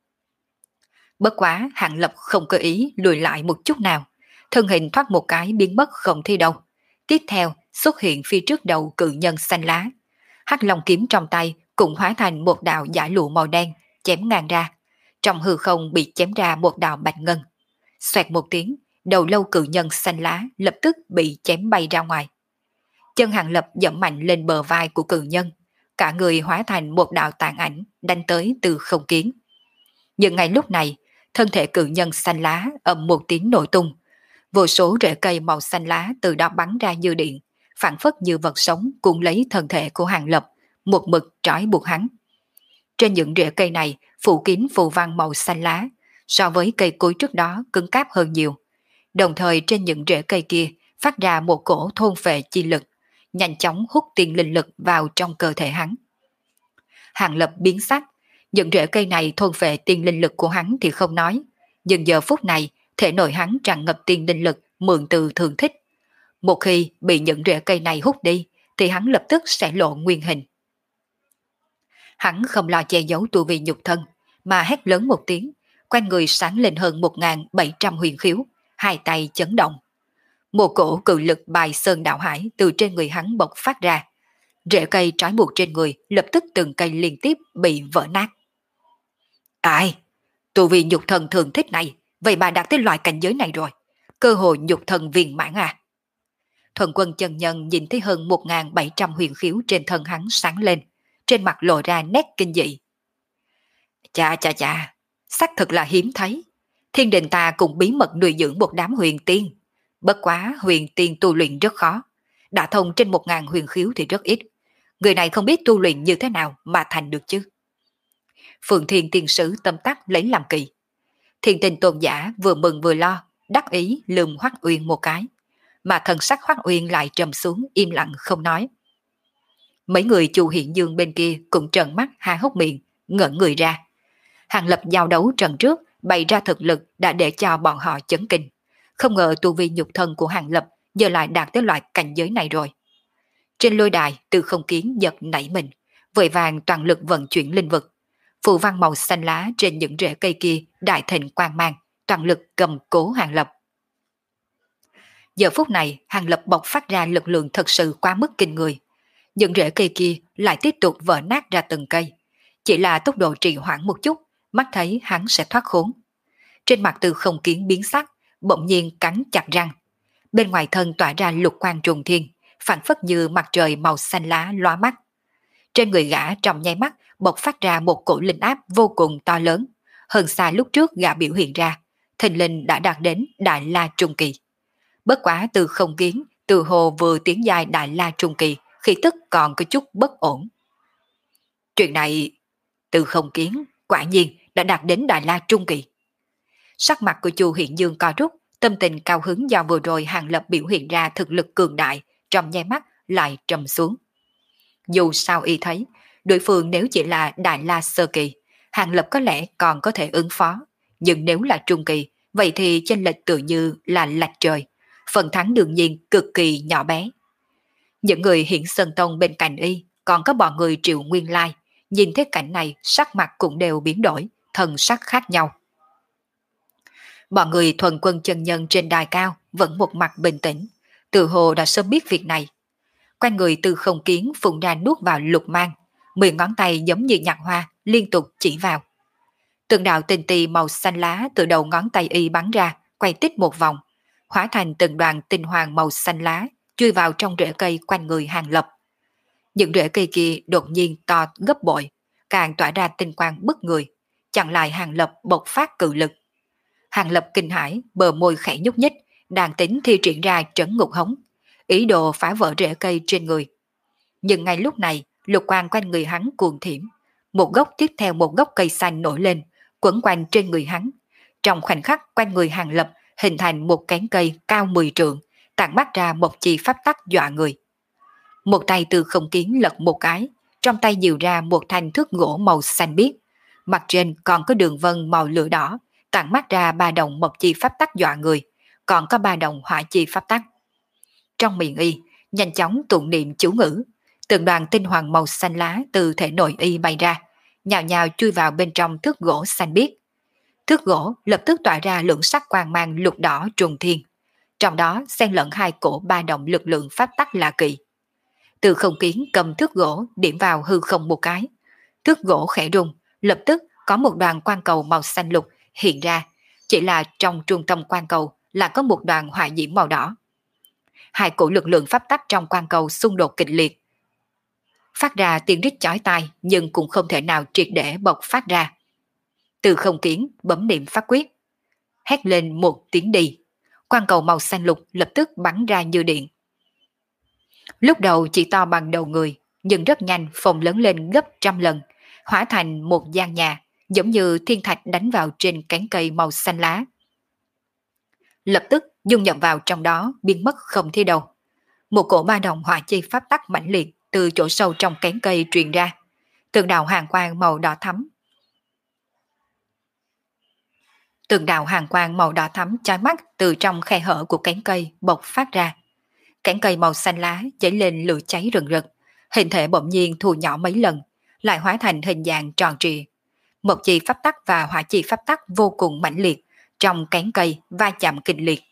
Bất quá Hàng Lập không cơ ý lùi lại một chút nào, thân hình thoát một cái biến mất không thấy đâu. Tiếp theo xuất hiện phía trước đầu cự nhân xanh lá. Hắc long kiếm trong tay cũng hóa thành một đạo giải lụa màu đen, chém ngang ra. Trong hư không bị chém ra một đạo bạch ngân. Xoẹt một tiếng, đầu lâu cự nhân xanh lá lập tức bị chém bay ra ngoài. Chân Hàng Lập dẫm mạnh lên bờ vai của cự nhân, cả người hóa thành một đạo tàn ảnh đánh tới Tư Không Kiến. Nhưng ngay lúc này, thân thể cự nhân xanh lá ầm một tiếng nổ tung, vô số rễ cây màu xanh lá từ đó bắn ra như điện, phản phất như vật sống cuốn lấy thân thể của Hàng Lập, một mực trói buộc hắn. Trên những rễ cây này phủ kín phù văn màu xanh lá, so với cây cối trước đó cứng cáp hơn nhiều. Đồng thời trên những rễ cây kia phát ra một cổ thôn phệ chi lực, nhanh chóng hút tiên linh lực vào trong cơ thể hắn. Hàng Lập biến sắc, những rễ cây này thôn phệ tiên linh lực của hắn thì không nói, nhưng giờ phút này thể nội hắn tràn ngập tiên linh lực mượn từ Thường Thích. Một khi bị những rễ cây này hút đi thì hắn lập tức sẽ lộ nguyên hình. Hắn không lo che giấu tu vi nhục thân, mà hét lớn một tiếng, quanh người sáng lên hơn một nghìn bảy trăm huyền khiếu, hai tay chấn động. Một cổ cự lực bài sơn đạo hải từ trên người hắn bộc phát ra. Rễ cây trói buộc trên người lập tức từng cây liên tiếp bị vỡ nát. Ai? Tu vi nhục thần Thường Thích này, vậy mà đạt tới loại cảnh giới này rồi. Cơ hội nhục thần viên mãn à? Thuần Quân chân nhân nhìn thấy hơn một nghìn bảy trăm huyền khiếu trên thân hắn sáng lên, trên mặt lộ ra nét kinh dị. Chà chà chà, xác thực là hiếm thấy. Thiên đình ta cũng bí mật nuôi dưỡng một đám huyền tiên. Bất quá huyền tiên tu luyện rất khó. Đã thông trên một ngàn huyền khiếu thì rất ít. Người này không biết tu luyện như thế nào mà thành được chứ. Phượng Thiên tiên sứ tâm tắc lấy làm kỳ. Thiên Tinh tôn giả vừa mừng vừa lo, đắc ý lườm Hoắc Uyên một cái. Mà thần sắc Hoắc Uyên lại trầm xuống im lặng không nói. Mấy người Chu Hiện Dương bên kia cũng trợn mắt há hốc miệng, ngẩn người ra. Hàng Lập giao đấu trận trước bày ra thực lực đã để cho bọn họ chấn kinh. Không ngờ tu vi nhục thân của Hàng Lập giờ lại đạt tới loại cảnh giới này rồi. Trên lôi đài Từ Không Kiến giật nảy mình, vội vàng toàn lực vận chuyển linh vực. Phù văn màu xanh lá trên những rễ cây kia đại thịnh quang mang, toàn lực cầm cố Hàng Lập. Giờ phút này Hàng Lập bộc phát ra lực lượng thật sự quá mức kinh người. Những rễ cây kia lại tiếp tục vỡ nát ra từng cây. Chỉ là tốc độ trì hoãn một chút, mắt thấy hắn sẽ thoát khốn. Trên mặt Từ Không Kiến biến sắc, bỗng nhiên cắn chặt răng. Bên ngoài thân tỏa ra lục quang trùng thiên, phản phất như mặt trời màu xanh lá lóa mắt. Trên người gã trong nháy mắt bộc phát ra một cổ linh áp vô cùng to lớn, hơn xa lúc trước gã biểu hiện ra, thình linh đã đạt đến Đại La Trung Kỳ. Bất quá Từ Không Kiến từ hồ vừa tiến dài Đại La Trung Kỳ, khí tức còn có chút bất ổn. Chuyện này, Từ Không Kiến quả nhiên đã đạt đến Đại La Trung Kỳ. Sắc mặt của Chu Hiện Dương co rút, tâm tình cao hứng do vừa rồi Hàng Lập biểu hiện ra thực lực cường đại, trong nháy mắt lại trầm xuống. Dù sao y thấy, đối phương nếu chỉ là Đại La Sơ Kỳ, Hàng Lập có lẽ còn có thể ứng phó, nhưng nếu là Trung Kỳ, vậy thì chênh lệch tự như là lệch trời, phần thắng đương nhiên cực kỳ nhỏ bé. Những người Hiển Sơn Tông bên cạnh y, còn có bọn người Triệu Nguyên Lai, nhìn thấy cảnh này sắc mặt cũng đều biến đổi, thần sắc khác nhau. Bọn người Thuần Quân chân nhân trên đài cao vẫn một mặt bình tĩnh, tự hồ đã sớm biết việc này. Quanh người Từ Không Kiến phun ra nuốt vào lục mang, mười ngón tay giống như nhạc hoa liên tục chỉ vào. Từng đạo tinh tì màu xanh lá từ đầu ngón tay y bắn ra, quay tít một vòng, hóa thành từng đoàn tinh hoàng màu xanh lá chui vào trong rễ cây quanh người Hàng Lập. Những rễ cây kia đột nhiên to gấp bội, càng tỏa ra tinh quang bức người, chặn lại Hàng Lập bộc phát cự lực. Hàng Lập kinh hãi, bờ môi khẽ nhúc nhích, đang tính thi triển ra trấn ngục hống, ý đồ phá vỡ rễ cây trên người. Nhưng ngay lúc này, lục quang quanh người hắn cuồng thiểm, một gốc tiếp theo một gốc cây xanh nổi lên, quấn quanh trên người hắn. Trong khoảnh khắc quanh người Hàng Lập hình thành một cánh cây cao mười trượng, tản mắt ra một chi pháp tắc dọa người. Một tay Từ Không Kiến lật một cái, trong tay dìu ra một thanh thước gỗ màu xanh biếc, mặt trên còn có đường vân màu lửa đỏ, tản mắt ra ba đồng một chi pháp tắc dọa người, còn có ba đồng hỏa chi pháp tắc. Trong miệng y, nhanh chóng tụng niệm chú ngữ, từng đoàn tinh hoàng màu xanh lá từ thể nội y bay ra, nhào nhào chui vào bên trong thước gỗ xanh biếc. Thước gỗ lập tức tỏa ra lượng sắc quang mang lục đỏ trùng thiên, trong đó xen lẫn hai cổ ba đồng lực lượng pháp tắc lạ kỳ. Từ Không Kiến cầm thước gỗ điểm vào hư không một cái, thước gỗ khẽ rung, lập tức có một đoàn quang cầu màu xanh lục hiện ra, chỉ là trong trung tâm quang cầu là có một đoàn hỏa diễm màu đỏ. Hai cổ lực lượng pháp tắc trong quang cầu xung đột kịch liệt, phát ra tiếng rít chói tai, nhưng cũng không thể nào triệt để bộc phát ra. Từ Không Kiến bấm niệm pháp quyết, hét lên một tiếng đi, quang cầu màu xanh lục lập tức bắn ra như điện. Lúc đầu chỉ to bằng đầu người, nhưng rất nhanh phồng lớn lên gấp trăm lần, hóa thành một gian nhà, giống như thiên thạch đánh vào trên cánh cây màu xanh lá. Lập tức dung nhập vào trong đó, biến mất không thấy đâu. Một cổ ba đồng hỏa chi pháp tắc mãnh liệt từ chỗ sâu trong cánh cây truyền ra, từng đạo hàng quang màu đỏ thắm. Từng đạo hàng quang màu đỏ thắm chói mắt từ trong khe hở của cánh cây bộc phát ra. Cánh cây màu xanh lá dấy lên lửa cháy rừng rực, hình thể bỗng nhiên thu nhỏ mấy lần, lại hóa thành hình dạng tròn trịa. Một chi pháp tắc và hỏa chi pháp tắc vô cùng mãnh liệt trong cánh cây va chạm kịch liệt.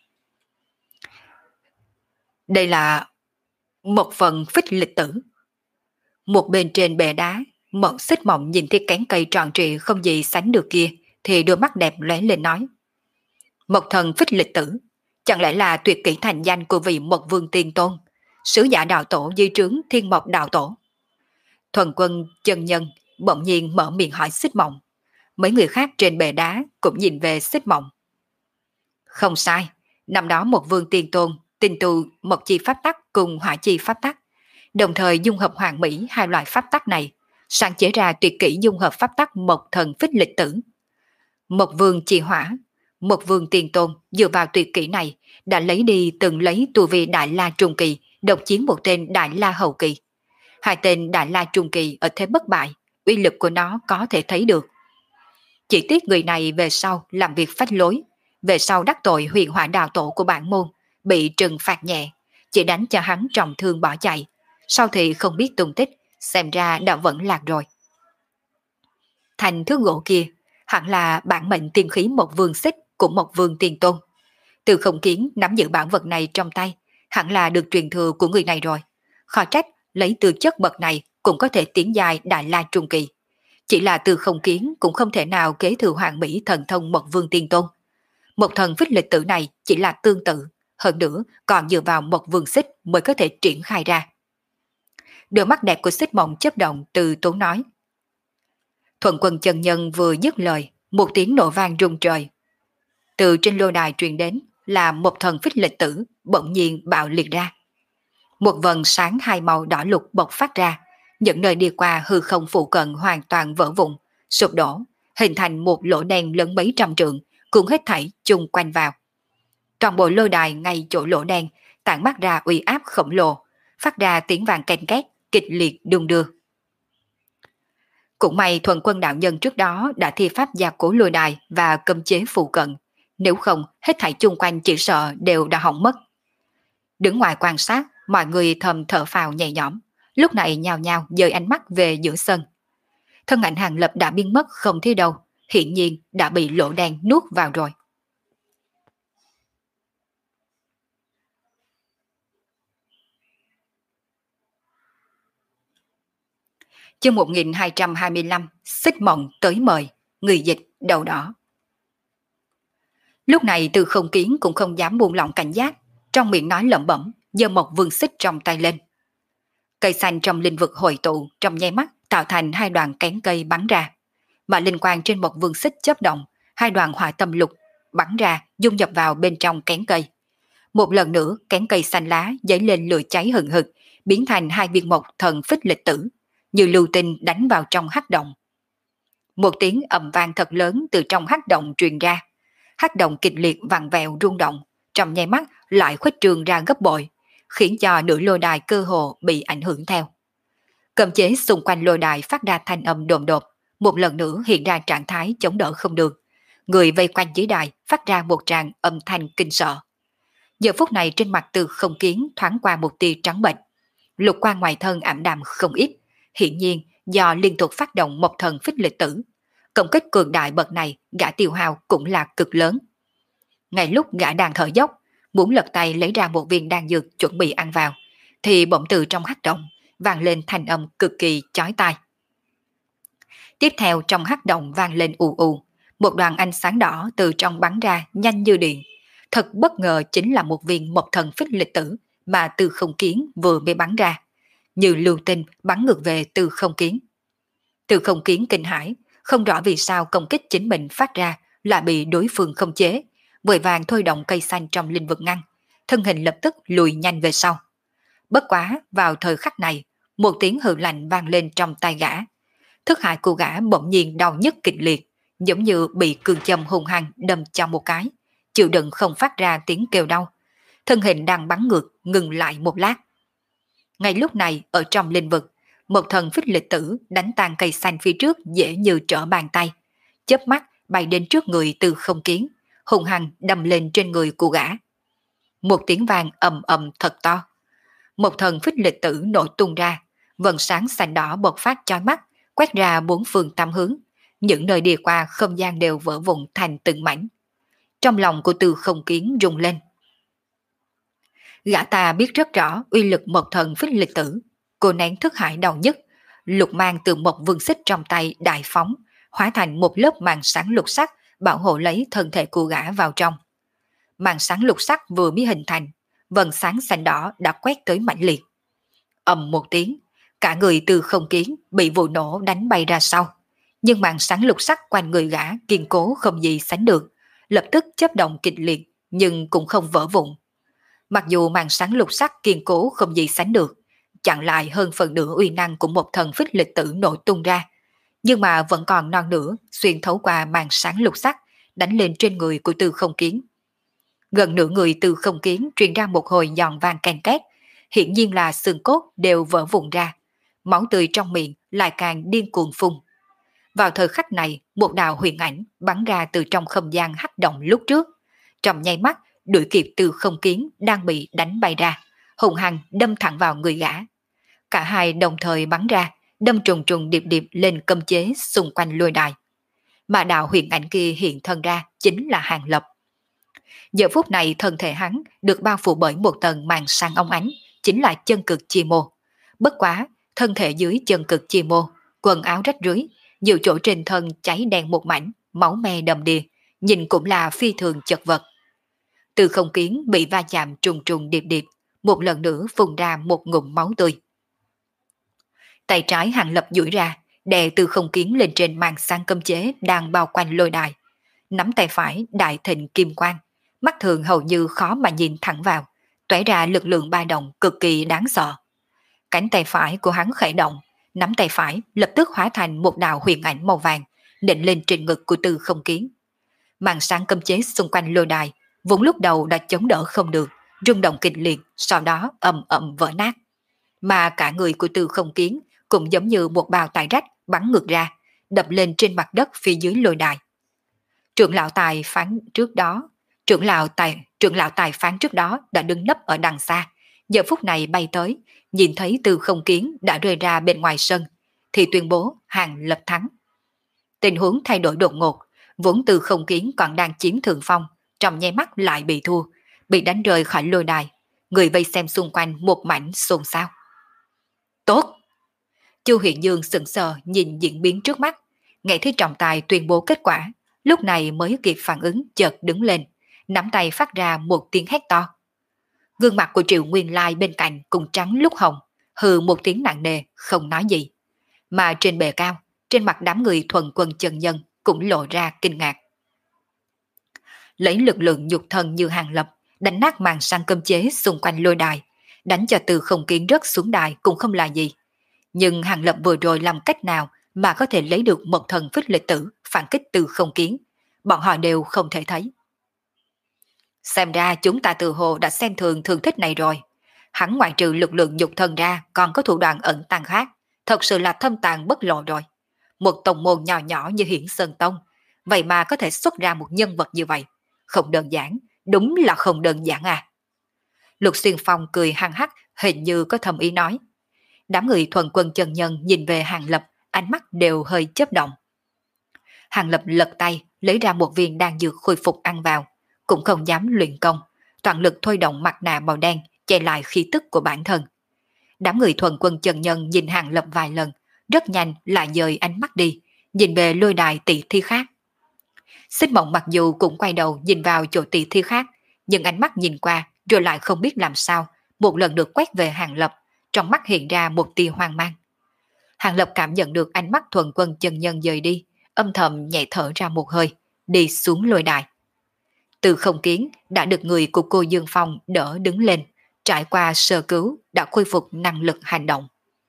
Đây là một phần phích lịch tử. Một bên trên bệ đá, Mộng Xích Mộng nhìn thấy cánh cây tròn trịa không gì sánh được kia, thì đôi mắt đẹp lóe lên nói: Một thần phích lịch tử, Chẳng lẽ là tuyệt kỹ thành danh của vị Mộc Vương Tiên Tôn, sứ giả đạo tổ dưới trướng Thiên Mộc đạo tổ? Thuần Quân chân nhân bỗng nhiên mở miệng hỏi Xích Mộng. Mấy người khác trên bệ đá cũng nhìn về Xích Mộng. Không sai, năm đó một Vương Tiên Tôn tinh tu Mộc Chi pháp tắc cùng Hỏa Chi pháp tắc, đồng thời dung hợp hoàn mỹ hai loại pháp tắc này, sáng chế ra tuyệt kỹ dung hợp pháp tắc Mộc Thần Phích Lịch Tử. Mộc Vương Chi Hỏa, Mộc Vương Tiên Tôn dựa vào tuyệt kỹ này đã lấy đi từng lấy tu vi Đại La Trung Kỳ độc chiến một tên Đại La Hậu Kỳ. Hai tên Đại La Trung Kỳ ở thế bất bại, uy lực của nó có thể thấy được. Chỉ tiếc người này về sau làm việc phách lối, về sau đắc tội Huyền Hỏa đạo tổ của bản môn, bị trừng phạt nhẹ, chỉ đánh cho hắn trọng thương bỏ chạy, sau thì không biết tung tích, xem ra đã vẫn lạc rồi. Thành thước gỗ kia, hẳn là bản mệnh tiên khí Mộc Vương Xích của Mộc Vương Tiên Tôn. Từ Không Kiến nắm giữ bản vật này trong tay, hẳn là được truyền thừa của người này rồi. Khó trách lấy tư chất bậc này cũng có thể tiến dài Đại La Trung Kỳ. Chỉ là Từ Không Kiến cũng không thể nào kế thừa hoàng mỹ thần thông Mộc Vương Tiên Tôn. Một thần phích lịch tử này chỉ là tương tự, hơn nữa còn dựa vào Mộc Vương Xích mới có thể triển khai ra. Đôi mắt đẹp của Xích Mộng chớp động, từ tốn nói. Thuần Quân chân nhân vừa dứt lời, một tiếng nổ vang rung trời. Từ trên lôi đài truyền đến là một thần phích lịch tử bỗng nhiên bạo liệt ra. Một vần sáng hai màu đỏ lục bộc phát ra, những nơi đi qua hư không phụ cận hoàn toàn vỡ vụn, sụp đổ, hình thành một lỗ đen lớn mấy trăm trượng, cuốn hết thảy chung quanh vào. Toàn bộ lôi đài ngay chỗ lỗ đen tản mát ra uy áp khổng lồ, phát ra tiếng vàng ken két, kịch liệt đung đưa. Cũng may Thuần Quân đạo nhân trước đó đã thi pháp gia cố lôi đài và cấm chế phụ cận, nếu không hết thảy chung quanh chỉ sợ đều đã hỏng mất. Đứng ngoài quan sát, mọi người thầm thở phào nhẹ nhõm, lúc này nhào nhào dời ánh mắt về giữa sân. Thân ảnh Hàng Lập đã biến mất không thấy đâu, hiển nhiên đã bị lỗ đen nuốt vào rồi. Chương một nghìn hai trăm hai mươi lăm, Xích Mộng tới mời, người dịch đầu đỏ. Lúc này Từ Không Kiến cũng không dám buông lỏng cảnh giác, trong miệng nói lẩm bẩm, giơ một vương xích trong tay lên. Cây xanh trong linh vực hội tụ trong nháy mắt tạo thành hai đoạn kén cây bắn ra, mà linh quang trên một vương xích chớp động, hai đoạn hỏa tâm lục bắn ra dung nhập vào bên trong kén cây. Một lần nữa kén cây xanh lá dấy lên lửa cháy hừng hực, biến thành hai viên mộc thần phích lịch tử, như lưu tinh đánh vào trong hắc động. Một tiếng ầm vang thật lớn từ trong hắc động truyền ra, hắc động kịch liệt vặn vẹo rung động, trong nháy mắt lại khuếch trương ra gấp bội, khiến cho nửa lôi đài cơ hồ bị ảnh hưởng theo. Cấm chế xung quanh lôi đài phát ra thanh âm đồn đột, một lần nữa hiện ra trạng thái chống đỡ không được. Người vây quanh dưới đài phát ra một tràng âm thanh kinh sợ. Giờ phút này trên mặt Từ Không Kiến thoáng qua một tia trắng bệch, lục quang ngoài thân ảm đạm không ít, hiển nhiên do liên tục phát động một thần phích lịch tử. Công kích cường đại bậc này gã tiêu hao cũng là cực lớn. Ngay lúc gã đang thở dốc, muốn lật tay lấy ra một viên đan dược chuẩn bị ăn vào, thì bỗng từ trong hắc động vang lên thanh âm cực kỳ chói tai. Tiếp theo trong hắc động vang lên ù ù, một đoàn ánh sáng đỏ từ trong bắn ra nhanh như điện. Thật bất ngờ chính là một viên mộc thần phích lịch tử mà Từ Không Kiến vừa mới bắn ra, như lưu tinh bắn ngược về Từ Không Kiến. Từ Không Kiến kinh hãi, không rõ vì sao công kích chính mình phát ra lại bị đối phương không chế, vội vàng thôi động cây xanh trong linh vực ngăn, thân hình lập tức lùi nhanh về sau. Bất quá vào thời khắc này, một tiếng hừ lạnh vang lên trong tai gã. Thức hải của gã bỗng nhiên đau nhức kịch liệt, giống như bị cương châm hung hăng đâm cho một cái, chịu đựng không phát ra tiếng kêu đau. Thân hình đang bắn ngược ngừng lại một lát. Ngay lúc này ở trong linh vực, một thần phích lịch tử đánh tan cây xanh phía trước dễ như trở bàn tay, chớp mắt bay đến trước người Từ Không Kiến, hung hăng đâm lên trên người của gã. Một tiếng vang ầm ầm thật to. Một thần phích lịch tử nổ tung ra, vầng sáng xanh đỏ bộc phát chói mắt, quét ra bốn phương tám hướng, những nơi đi qua không gian đều vỡ vụn thành từng mảnh. Trong lòng của Từ Không Kiến rung lên. Gã ta biết rất rõ uy lực một thần phích lịch tử, cô nén thức hải đau nhất, lục mang từ một vương xích trong tay đại phóng, hóa thành một lớp màn sáng lục sắc bảo hộ lấy thân thể của gã vào trong. màn sáng lục sắc vừa mới hình thành, vầng sáng xanh đỏ đã quét tới mãnh liệt. Ầm một tiếng, cả người Từ Không Kiến bị vụ nổ đánh bay ra sau. Nhưng màn sáng lục sắc quanh người gã kiên cố không gì sánh được, lập tức chớp động kịch liệt nhưng cũng không vỡ vụn. Mặc dù màn sáng lục sắc kiên cố không gì sánh được, chặn lại hơn phần nửa uy năng của một thần phích lịch tử nổ tung ra, nhưng mà vẫn còn non nửa xuyên thấu qua màn sáng lục sắc đánh lên trên người của Từ Không Kiến. Gần nửa người Từ Không Kiến truyền ra một hồi giòn vang ken két, hiển nhiên là xương cốt đều vỡ vụn ra, máu tươi trong miệng lại càng điên cuồng phun. Vào thời khắc này, một đạo huyền ảnh bắn ra từ trong không gian hắc động lúc trước, trong nháy mắt đuổi kịp Từ Không Kiến đang bị đánh bay ra, hùng hăng đâm thẳng vào người gã. Cả hai đồng thời bắn ra, đâm trùng trùng điệp điệp lên cấm chế xung quanh lôi đài. Mà đạo huyền ảnh kia hiện thân ra chính là Hàng Lập. Giờ phút này thân thể hắn được bao phủ bởi một tầng màn sáng óng ánh, chính là chân cực chi mô. Bất quá, thân thể dưới chân cực chi mô, quần áo rách rưới, nhiều chỗ trên thân cháy đen một mảnh, máu me đầm đìa, nhìn cũng là phi thường chật vật. Từ Không Kiến bị va chạm trùng trùng điệp điệp, một lần nữa phun ra một ngụm máu tươi. Tay trái Hàng Lập duỗi ra, đè Từ Không Kiến lên trên màn sáng cấm chế đang bao quanh lôi đài. Nắm tay phải đại thịnh kim quang, mắt thường hầu như khó mà nhìn thẳng vào, tóe ra lực lượng ba động cực kỳ đáng sợ. Cánh tay phải của hắn khởi động, nắm tay phải lập tức hóa thành một đạo huyền ảnh màu vàng, định lên trên ngực của Từ Không Kiến. Màn sáng cấm chế xung quanh lôi đài, vốn lúc đầu đã chống đỡ không được, rung động kịch liệt, sau đó ầm ầm vỡ nát. Mà cả người của Từ Không Kiến cũng giống như một bào tải rách bắn ngược ra, đập lên trên mặt đất phía dưới lôi đài. Trưởng lão tài phán trước đó, trưởng lão tài, trưởng lão tài phán trước đó đã đứng nấp ở đằng xa, giờ phút này bay tới, nhìn thấy Từ Không Kiến đã rơi ra bên ngoài sân, thì tuyên bố Hàng Lập thắng. Tình huống thay đổi đột ngột, vốn Từ Không Kiến còn đang chiếm thượng phong, trong nháy mắt lại bị thua, bị đánh rơi khỏi lôi đài, người vây xem xung quanh một mảnh xôn xao. Tốt! Chu Hiện Dương sững sờ nhìn diễn biến trước mắt, nghe thấy trọng tài tuyên bố kết quả, lúc này mới kịp phản ứng, chợt đứng lên, nắm tay phát ra một tiếng hét to. Gương mặt của Triệu Nguyên Lai bên cạnh cùng trắng lúc hồng, hừ một tiếng nặng nề, không nói gì. Mà trên bề cao, trên mặt đám người thuần quân chân nhân cũng lộ ra kinh ngạc. Lấy lực lượng nhục thân như Hàng Lập, đánh nát màn sang cấm chế xung quanh lôi đài, đánh cho Từ Không Kiến rớt xuống đài cũng không là gì. Nhưng Hàng Lập vừa rồi làm cách nào mà có thể lấy được một thần phích lịch tử phản kích Từ Không Kiến, bọn họ đều không thể thấy. Xem ra chúng ta từ hồ đã xem thường thường thích này rồi. Hắn ngoại trừ lực lượng nhục thân ra còn có thủ đoạn ẩn tàng khác, thật sự là thâm tàng bất lộ rồi. Một tông môn nhỏ nhỏ như Hiển Sơn Tông, vậy mà có thể xuất ra một nhân vật như vậy. Không đơn giản, đúng là không đơn giản à. Lục Xuyên Phong cười hăng hắc, hình như có thầm ý nói. Đám người thuần quân chân nhân nhìn về Hàng Lập, ánh mắt đều hơi chớp động. Hàng Lập lật tay, lấy ra một viên đan dược khôi phục ăn vào, cũng không dám luyện công, toàn lực thôi động mặt nạ màu đen, che lại khí tức của bản thân. Đám người thuần quân chân nhân nhìn Hàng Lập vài lần, rất nhanh lại dời ánh mắt đi, nhìn về lôi đài tỷ thi khác. Xích Mộng mặc dù cũng quay đầu nhìn vào chỗ tỷ thi khác, nhưng ánh mắt nhìn qua rồi lại không biết làm sao, một lần được quét về Hàng Lập, trong mắt hiện ra một tia hoang mang. Hàng Lập cảm nhận được ánh mắt thuần quân chân nhân dời đi, âm thầm nhẹ thở ra một hơi, đi xuống lôi đài. Từ Không Kiến đã được người của cô Dương Phong đỡ đứng lên, trải qua sơ cứu đã khôi phục năng lực hành động.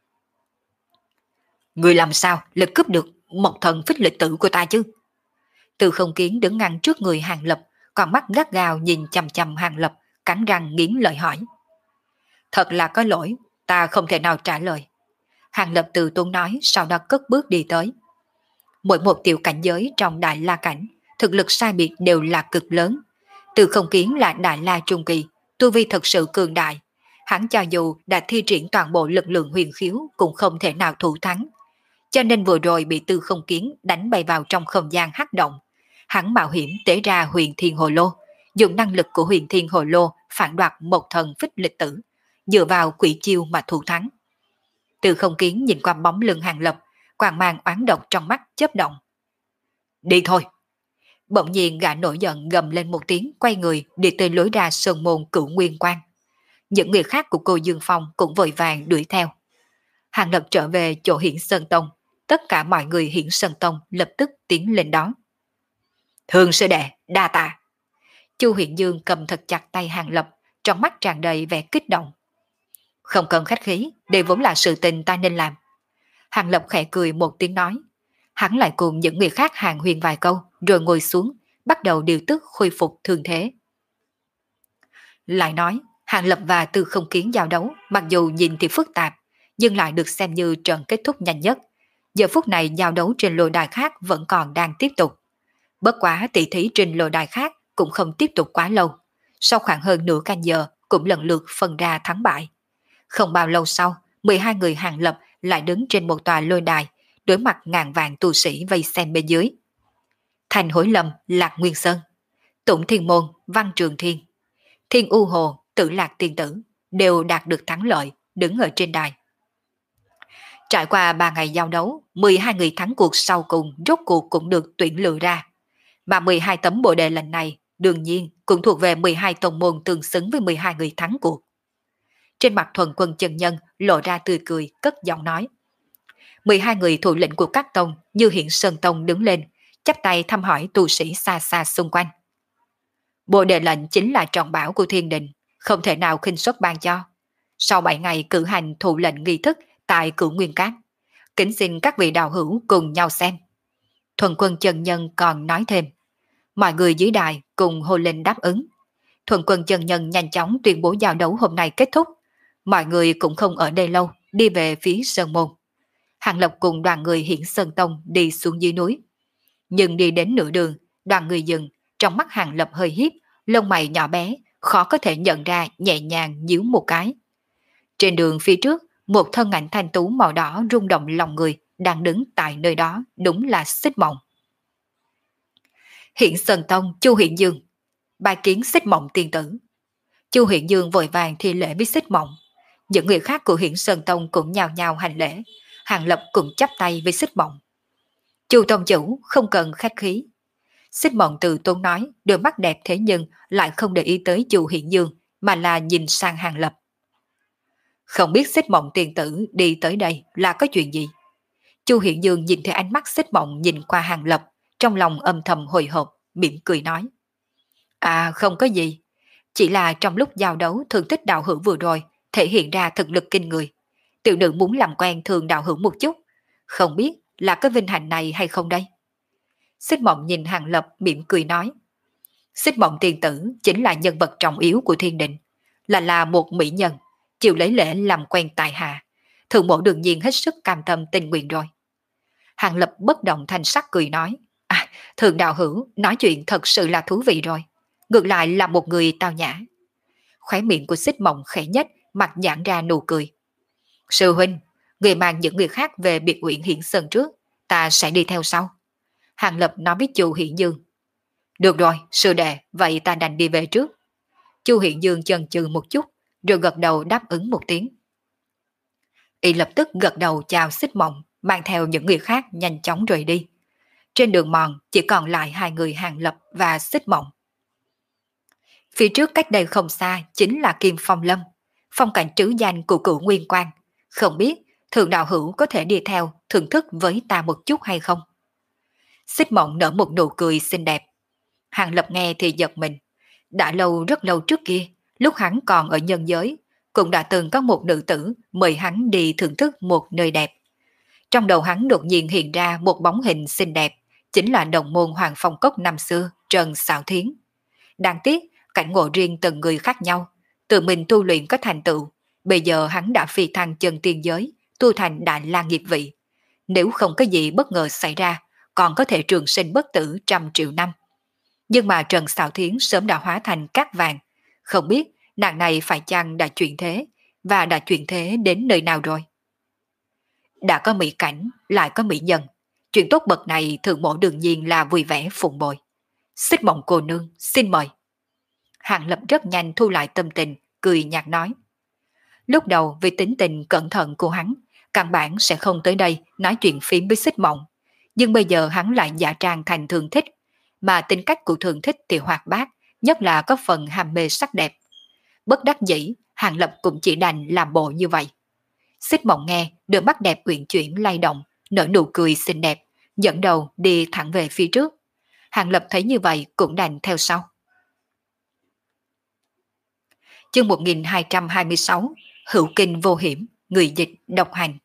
Người làm sao lực cướp được một thần phích lịch tử của ta chứ? Từ Không Kiến đứng ngăn trước người Hàng Lập, còn mắt gắt gao nhìn chằm chằm Hàng Lập, cắn răng nghiến lợi hỏi. Thật là có lỗi, ta không thể nào trả lời. Hàng Lập từ tốn nói, sau đó cất bước đi tới. Mỗi một tiểu cảnh giới trong Đại La Cảnh, thực lực sai biệt đều là cực lớn. Từ Không Kiến là Đại La Trung Kỳ, tu vi thật sự cường đại. Hắn cho dù đã thi triển toàn bộ lực lượng huyền khiếu cũng không thể nào thủ thắng. Cho nên vừa rồi bị Từ Không Kiến đánh bay vào trong không gian hắc động. Hắn mạo hiểm tế ra huyền thiên hồ lô, dùng năng lực của huyền thiên hồ lô phản đoạt một thần phích lịch tử, dựa vào quỷ chiêu mà thủ thắng. Từ Không Kiến nhìn qua bóng lưng Hàng Lập, quang mang oán độc trong mắt chớp động. Đi thôi. Bỗng nhiên gã nổi giận gầm lên một tiếng, quay người đi tới lối ra sơn môn Cửu Nguyên Quan. Những người khác của cô Dương Phong cũng vội vàng đuổi theo. Hàng Lập trở về chỗ Hiển Sơn Tông, tất cả mọi người Hiển Sơn Tông lập tức tiến lên đón. Thường sư đệ, đa tạ. Chu Hiện Dương cầm thật chặt tay Hàng Lập, trong mắt tràn đầy vẻ kích động. Không cần khách khí, đây vốn là sự tình ta nên làm. Hàng Lập khẽ cười một tiếng nói. Hắn lại cùng những người khác hàng huyền vài câu, rồi ngồi xuống, bắt đầu điều tức khôi phục thương thế. Lại nói, Hàng Lập và Tư Không Kiến giao đấu, mặc dù nhìn thì phức tạp, nhưng lại được xem như trận kết thúc nhanh nhất. Giờ phút này giao đấu trên lôi đài khác vẫn còn đang tiếp tục. Bất quá tỷ thí trên lôi đài khác cũng không tiếp tục quá lâu. Sau khoảng hơn nửa canh giờ cũng lần lượt phân ra thắng bại. Không bao lâu sau, mười hai người Hàng Lập lại đứng trên một tòa lôi đài, đối mặt ngàn vạn tu sĩ vây xem bên dưới. Thành Hối Lâm, Lạc Nguyên Sơn, Tụng Thiên Môn, Văn Trường Thiên, Thiên U Hồ, Tử Lạc Tiên Tử đều đạt được thắng lợi, đứng ở trên đài. Trải qua ba ngày giao đấu, mười hai người thắng cuộc sau cùng rốt cuộc cũng được tuyển lựa ra. Mà mười hai tấm bồ đề lần này đương nhiên cũng thuộc về mười hai tông môn tương xứng với mười hai người thắng cuộc. Trên mặt Thuần Quân chân nhân lộ ra tươi cười, cất giọng nói. mười hai người thủ lĩnh của các tông như Hiển Sơn Tông đứng lên, chắp tay thăm hỏi tu sĩ xa xa xung quanh. Bồ đề lệnh chính là trọng bảo của thiên đình, không thể nào khinh suất ban cho. Sau bảy ngày cử hành thụ lệnh nghi thức tại Cửu Nguyên Cát, kính xin các vị đạo hữu cùng nhau xem. Thuần Quân chân nhân còn nói thêm. Mọi người dưới đài cùng hô lên đáp ứng. Thuần Quân chân nhân nhanh chóng tuyên bố giao đấu hôm nay kết thúc. Mọi người cũng không ở đây lâu, đi về phía Sơn Môn. Hàng Lập cùng đoàn người Hiển Sơn Tông đi xuống dưới núi. Nhưng đi đến nửa đường, đoàn người dừng, trong mắt Hàng Lập hơi hiếp, lông mày nhỏ bé, khó có thể nhận ra, nhẹ nhàng nhíu một cái. Trên đường phía trước, một thân ảnh thanh tú màu đỏ rung động lòng người, đang đứng tại nơi đó, đúng là Xích Mộng. Hiển Sơn Tông, Chu Hiện Dương, bài kiến Xích Mộng tiên tử. Chu Hiện Dương vội vàng thi lễ với Xích Mộng. Những người khác của Hiển Sơn Tông cũng nhào nhào hành lễ. Hàng Lập cũng chắp tay với Xích Mộng. Chu tông chủ không cần khách khí. Xích Mộng từ tốn nói, đôi mắt đẹp thế nhưng lại không để ý tới Chu Hiện Dương, mà là nhìn sang Hàng Lập. Không biết Xích Mộng tiền tử đi tới đây là có chuyện gì? Chu Hiện Dương nhìn thấy ánh mắt Xích Mộng nhìn qua Hàng Lập, trong lòng âm thầm hồi hộp, mỉm cười nói. À không có gì, chỉ là trong lúc giao đấu thường thích đạo hữu vừa rồi, thể hiện ra thực lực kinh người. Tiểu nữ muốn làm quen thường đạo hữu một chút, không biết là có vinh hạnh này hay không đây? Xích Mộng nhìn Hàng Lập mỉm cười nói. Xích Mộng tiên tử chính là nhân vật trọng yếu của thiên định, là là một mỹ nhân, chịu lấy lễ làm quen tài hạ. Thượng mộ đương nhiên hết sức cam tâm tình nguyện rồi. Hàng Lập bất động thanh sắc cười nói. À, thường đạo hữu nói chuyện thật sự là thú vị rồi. Ngược lại là một người tao nhã. Khóe miệng của Xích Mộng khẽ nhất, mặt giãn ra nụ cười. Sư huynh, người mang những người khác về biệt uyển Hiển Sơn trước, ta sẽ đi theo sau. Hàng Lập nói với Chu Hiện Dương. Được rồi, sư đệ, vậy ta đành đi về trước. Chu Hiện Dương chần chừ một chút, rồi gật đầu đáp ứng một tiếng. Y lập tức gật đầu chào Xích Mộng, mang theo những người khác nhanh chóng rời đi. Trên đường mòn chỉ còn lại hai người Hàng Lập và Xích Mộng. Phía trước cách đây không xa chính là Kim Phong Lâm, phong cảnh trứ danh của Cửu Nguyên Quan. Không biết Thượng đạo hữu có thể đi theo thưởng thức với ta một chút hay không? Xích Mộng nở một nụ cười xinh đẹp. Hàng Lập nghe thì giật mình. Đã lâu rất lâu trước kia, lúc hắn còn ở nhân giới, cũng đã từng có một nữ tử mời hắn đi thưởng thức một nơi đẹp. Trong đầu hắn đột nhiên hiện ra một bóng hình xinh đẹp, chính là đồng môn Hoàng Phong Cốc năm xưa, Trần Xảo Thiến. Đáng tiếc, cảnh ngộ riêng từng người khác nhau, tự mình tu luyện có thành tựu, bây giờ hắn đã phi thăng chân tiên giới, tu thành Đại La nghiệp vị. Nếu không có gì bất ngờ xảy ra, còn có thể trường sinh bất tử trăm triệu năm. Nhưng mà Trần Xảo Thiến sớm đã hóa thành cát vàng, không biết nàng này phải chăng đã chuyển thế, và đã chuyển thế đến nơi nào rồi. Đã có mỹ cảnh, lại có mỹ nhân, chuyện tốt bậc này thượng mộ đương nhiên là vui vẻ phụng bồi. Xích Mộng cô nương, xin mời. Hàng Lập rất nhanh thu lại tâm tình, cười nhạt nói. Lúc đầu vì tính tình cẩn thận của hắn, căn bản sẽ không tới đây nói chuyện phím với Xích Mộng, nhưng bây giờ hắn lại giả trang thành thương thích, mà tính cách của Thường Thích thì hoạt bát, nhất là có phần ham mê sắc đẹp. Bất đắc dĩ, Hàng Lập cũng chỉ đành làm bộ như vậy. Xích Mộng nghe, đôi mắt đẹp uyển chuyển lay động, nở nụ cười xinh đẹp, dẫn đầu đi thẳng về phía trước. Hàng Lập thấy như vậy cũng đành theo sau. Chương một nghìn hai trăm hai mươi sáu, Hữu Kinh Vô Hiểm, người dịch độc hành.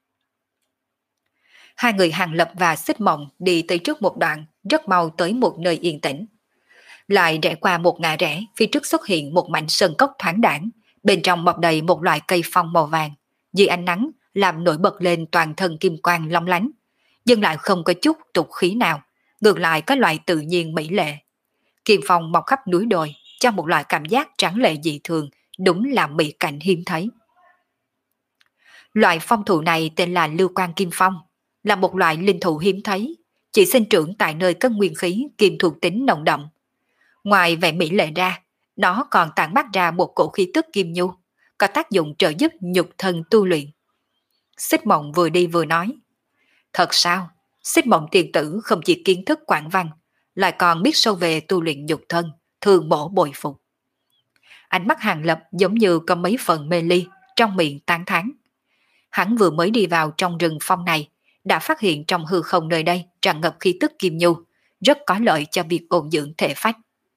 Hai người Hàng Lập và Xích Mộng đi tới trước một đoạn, rất mau tới một nơi yên tĩnh. Lại rẽ qua một ngã rẽ, phía trước xuất hiện một mảnh sơn cốc thoáng đãng, bên trong mọc đầy một loại cây phong màu vàng, dưới ánh nắng làm nổi bật lên toàn thân kim quang long lánh, nhưng lại không có chút tục khí nào, ngược lại có loại tự nhiên mỹ lệ. Kim phong mọc khắp núi đồi, cho một loại cảm giác tráng lệ dị thường, đúng là mỹ cảnh hiếm thấy. Loại phong thụ này tên là Lưu Quan Kim Phong, là một loại linh thụ hiếm thấy, chỉ sinh trưởng tại nơi có nguyên khí kim thuộc tính nồng đậm. Ngoài vẻ mỹ lệ ra, nó còn tản mát ra một cổ khí tức kim nhu, có tác dụng trợ giúp nhục thân tu luyện. Xích Mộng vừa đi vừa nói, thật sao, Xích Mộng tiền tử không chỉ kiến thức quảng văn, lại còn biết sâu về tu luyện nhục thân, thường bổ bồi phục. Ánh mắt Hàng Lập giống như có mấy phần mê ly, trong miệng tán thán. Hắn vừa mới đi vào trong rừng phong này, đã phát hiện trong hư không nơi đây tràn ngập khí tức kim nhu, rất có lợi cho việc ổn dưỡng thể phách.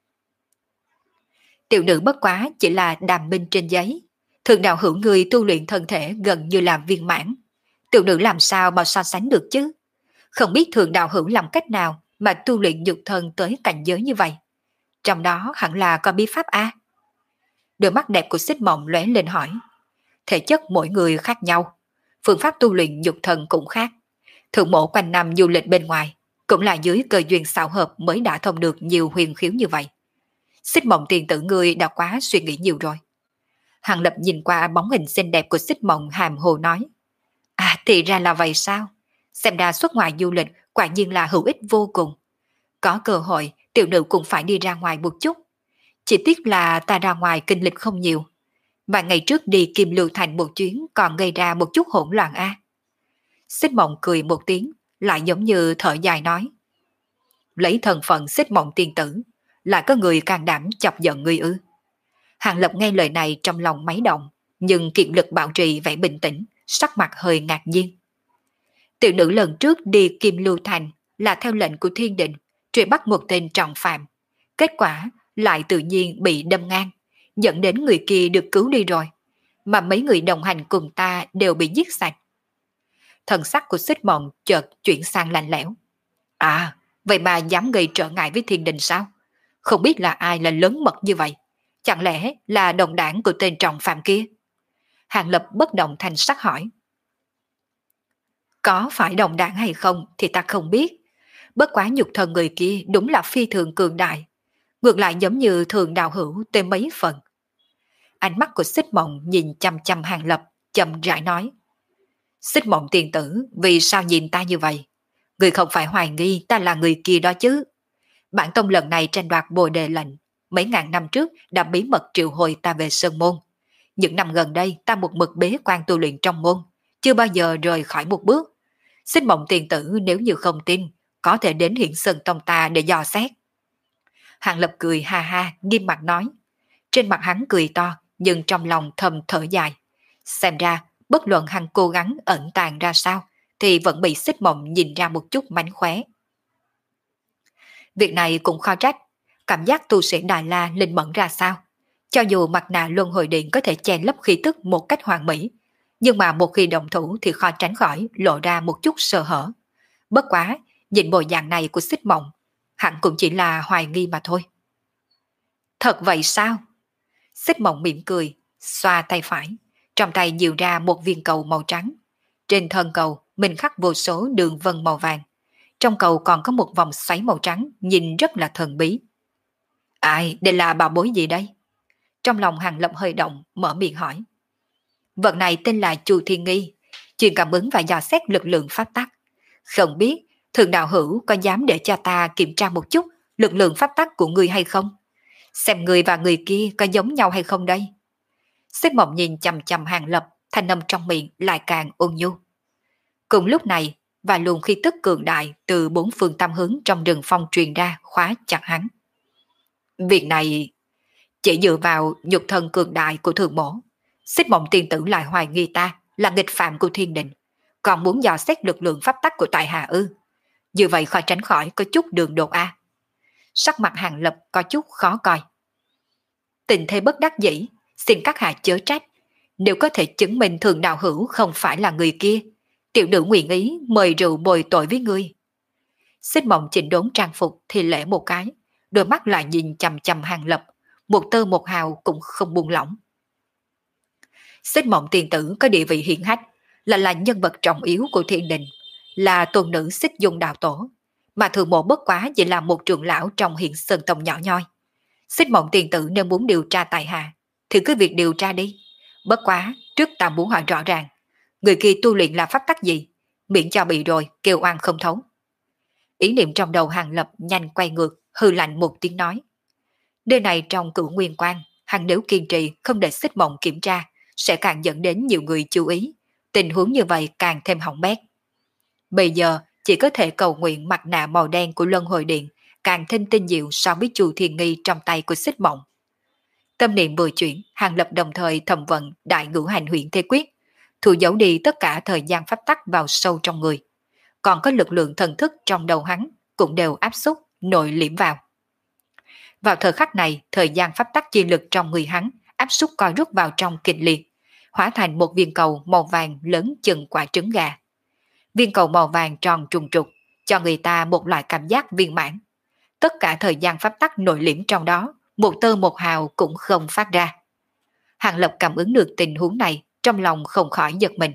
Tiểu nữ bất quá chỉ là đàm minh trên giấy, thường đạo hữu người tu luyện thân thể gần như là viên mãn. Tiểu nữ làm sao mà so sánh được chứ? Không biết thường đạo hữu làm cách nào mà tu luyện nhục thân tới cảnh giới như vậy. Trong đó hẳn là có bí pháp A. Đôi mắt đẹp của Xích Mộng lóe lên hỏi. Thể chất mỗi người khác nhau, phương pháp tu luyện nhục thân cũng khác. Thượng mộ quanh năm du lịch bên ngoài, cũng là dưới cơ duyên xảo hợp mới đã thông được nhiều huyền khiếu như vậy. Xích Mộng tiền tử ngươi đã quá suy nghĩ nhiều rồi. Hàng Lập nhìn qua bóng hình xinh đẹp của Xích Mộng hàm hồ nói. À thì ra là vậy sao? Xem ra xuất ngoại du lịch quả nhiên là hữu ích vô cùng. Có cơ hội tiểu nữ cũng phải đi ra ngoài một chút. Chỉ tiếc là ta ra ngoài kinh lịch không nhiều. Và ngày trước đi Kim Lưu Thành một chuyến còn gây ra một chút hỗn loạn a. Xích Mộng cười một tiếng, lại giống như thở dài nói. Lấy thân phận Xích Mộng tiên tử, lại có người can đảm chọc giận ngươi ư? Hàng Lập nghe lời này trong lòng máy động, nhưng kiệt lực bảo trì vẻ bình tĩnh, sắc mặt hơi ngạc nhiên. Tiểu nữ lần trước đi Kim Lưu Thành là theo lệnh của thiên định, truy bắt một tên trọng phạm. Kết quả lại tự nhiên bị đâm ngang, dẫn đến người kia được cứu đi rồi, mà mấy người đồng hành cùng ta đều bị giết sạch. Thần sắc của Xích Mộng chợt chuyển sang lạnh lẽo. À, vậy mà dám gây trở ngại với thiên đình sao? Không biết là ai là lớn mật như vậy? Chẳng lẽ là đồng đảng của tên trọng phạm kia? Hàng Lập bất động thanh sắc hỏi. Có phải đồng đảng hay không thì ta không biết. Bất quá nhục thân người kia đúng là phi thường cường đại. Ngược lại giống như thường đạo hữu tới mấy phần. Ánh mắt của Xích Mộng nhìn chăm chăm Hàng Lập, chậm rãi nói. Xích Mộng tiền tử, vì sao nhìn ta như vậy? Người không phải hoài nghi ta là người kia đó chứ? Bản tông lần này tranh đoạt bồ đề lệnh, mấy ngàn năm trước đã bí mật triệu hồi ta về Sơn Môn. Những năm gần đây ta một mực bế quan tu luyện trong môn, chưa bao giờ rời khỏi một bước. Xích Mộng tiền tử nếu như không tin, có thể đến Hiển Sơn Tông ta để dò xét. Hàng Lập cười ha ha, nghiêm mặt nói. Trên mặt hắn cười to, nhưng trong lòng thầm thở dài. Xem ra, bất luận hắn cố gắng ẩn tàng ra sao, thì vẫn bị Xích Mộng nhìn ra một chút mánh khóe. Việc này cũng khó trách, cảm giác tu sĩ Đại La linh mẫn ra sao. Cho dù mặt nạ luân hồi điện có thể che lấp khí tức một cách hoàn mỹ, nhưng mà một khi động thủ thì khó tránh khỏi lộ ra một chút sơ hở. Bất quá, nhìn bộ dạng này của Xích Mộng, hẳn cũng chỉ là hoài nghi mà thôi. Thật vậy sao? Xích Mộng mỉm cười, xoa tay phải, trong tay nhiều ra một viên cầu màu trắng. Trên thân cầu, mình khắc vô số đường vân màu vàng. Trong cầu còn có một vòng xoáy màu trắng, nhìn rất là thần bí. Ai, đây là bảo bối gì đây? Trong lòng Hàng Lập hơi động, mở miệng hỏi. Vật này tên là Chu Thiên Nghi, truyền cảm ứng và dò xét lực lượng pháp tắc. Không biết, thường đạo hữu có dám để cho ta kiểm tra một chút lực lượng pháp tắc của người hay không? Xem người và người kia có giống nhau hay không đây? Xích Mộng nhìn chằm chằm Hàng Lập, thanh âm trong miệng lại càng ôn nhu. Cùng lúc này, và luồng khí tức cường đại từ bốn phương tám hướng trong rừng phong truyền ra khóa chặt hắn. Việc này chỉ dựa vào nhục thân cường đại của thường mổ, Xích Mộng tiên tử lại hoài nghi ta là nghịch phạm của thiên đình, còn muốn dò xét lực lượng pháp tắc của tại hạ ư? Như vậy khỏi tránh khỏi có chút đường đột a. Sắc mặt Hàng Lập có chút khó coi. Tình thế bất đắc dĩ, xin các hạ chớ trách. Nếu có thể chứng minh Thường Đạo Hữu không phải là người kia, tiểu nữ nguyện ý mời rượu bồi tội với ngươi. Xích Mộng chỉnh đốn trang phục thì lễ một cái, đôi mắt lại nhìn chằm chằm Hàng Lập, một tơ một hào cũng không buông lỏng. Xích Mộng tiền tử có địa vị hiển hách, là là nhân vật trọng yếu của thiên đình, là tôn nữ Xích Dung đạo tổ, mà Thường Mộ bất quá chỉ là một trưởng lão trong Hiện Sơn Tông nhỏ nhoi. Xích Mộng tiền tử nếu muốn điều tra tại hạ thì cứ việc điều tra đi. Bất quá trước ta muốn hỏi rõ ràng, người kia tu luyện là pháp tắc gì, miễn cho bị rồi kêu oan không thấu. Ý niệm trong đầu Hàng Lập nhanh quay ngược, hư lạnh một tiếng nói. Nơi này trong Cửu Nguyên Quan, hắn nếu kiên trì không để Xích Mộng kiểm tra, sẽ càng dẫn đến nhiều người chú ý, tình huống như vậy càng thêm hỏng bét. Bây giờ chỉ có thể cầu nguyện mặt nạ màu đen của Luân Hồi Điện càng thêm tinh diệu so với Chu Thiên Nghi trong tay của Xích Mộng. Tâm niệm vừa chuyển, Hàng Lập đồng thời thầm vận Đại Ngũ Hành Huyễn Thế Quyết, thu giấu đi tất cả thời gian pháp tắc vào sâu trong người. Còn có lực lượng thần thức trong đầu hắn cũng đều áp xúc, nội liễm vào. Vào thời khắc này, thời gian pháp tắc chi lực trong người hắn áp xúc co rút vào trong kịch liệt, hóa thành một viên cầu màu vàng lớn chừng quả trứng gà. Viên cầu màu vàng tròn trùng trục, cho người ta một loại cảm giác viên mãn. Tất cả thời gian pháp tắc nội liễm trong đó, một tơ một hào cũng không phát ra. Hàng Lập cảm ứng được tình huống này, trong lòng không khỏi giật mình.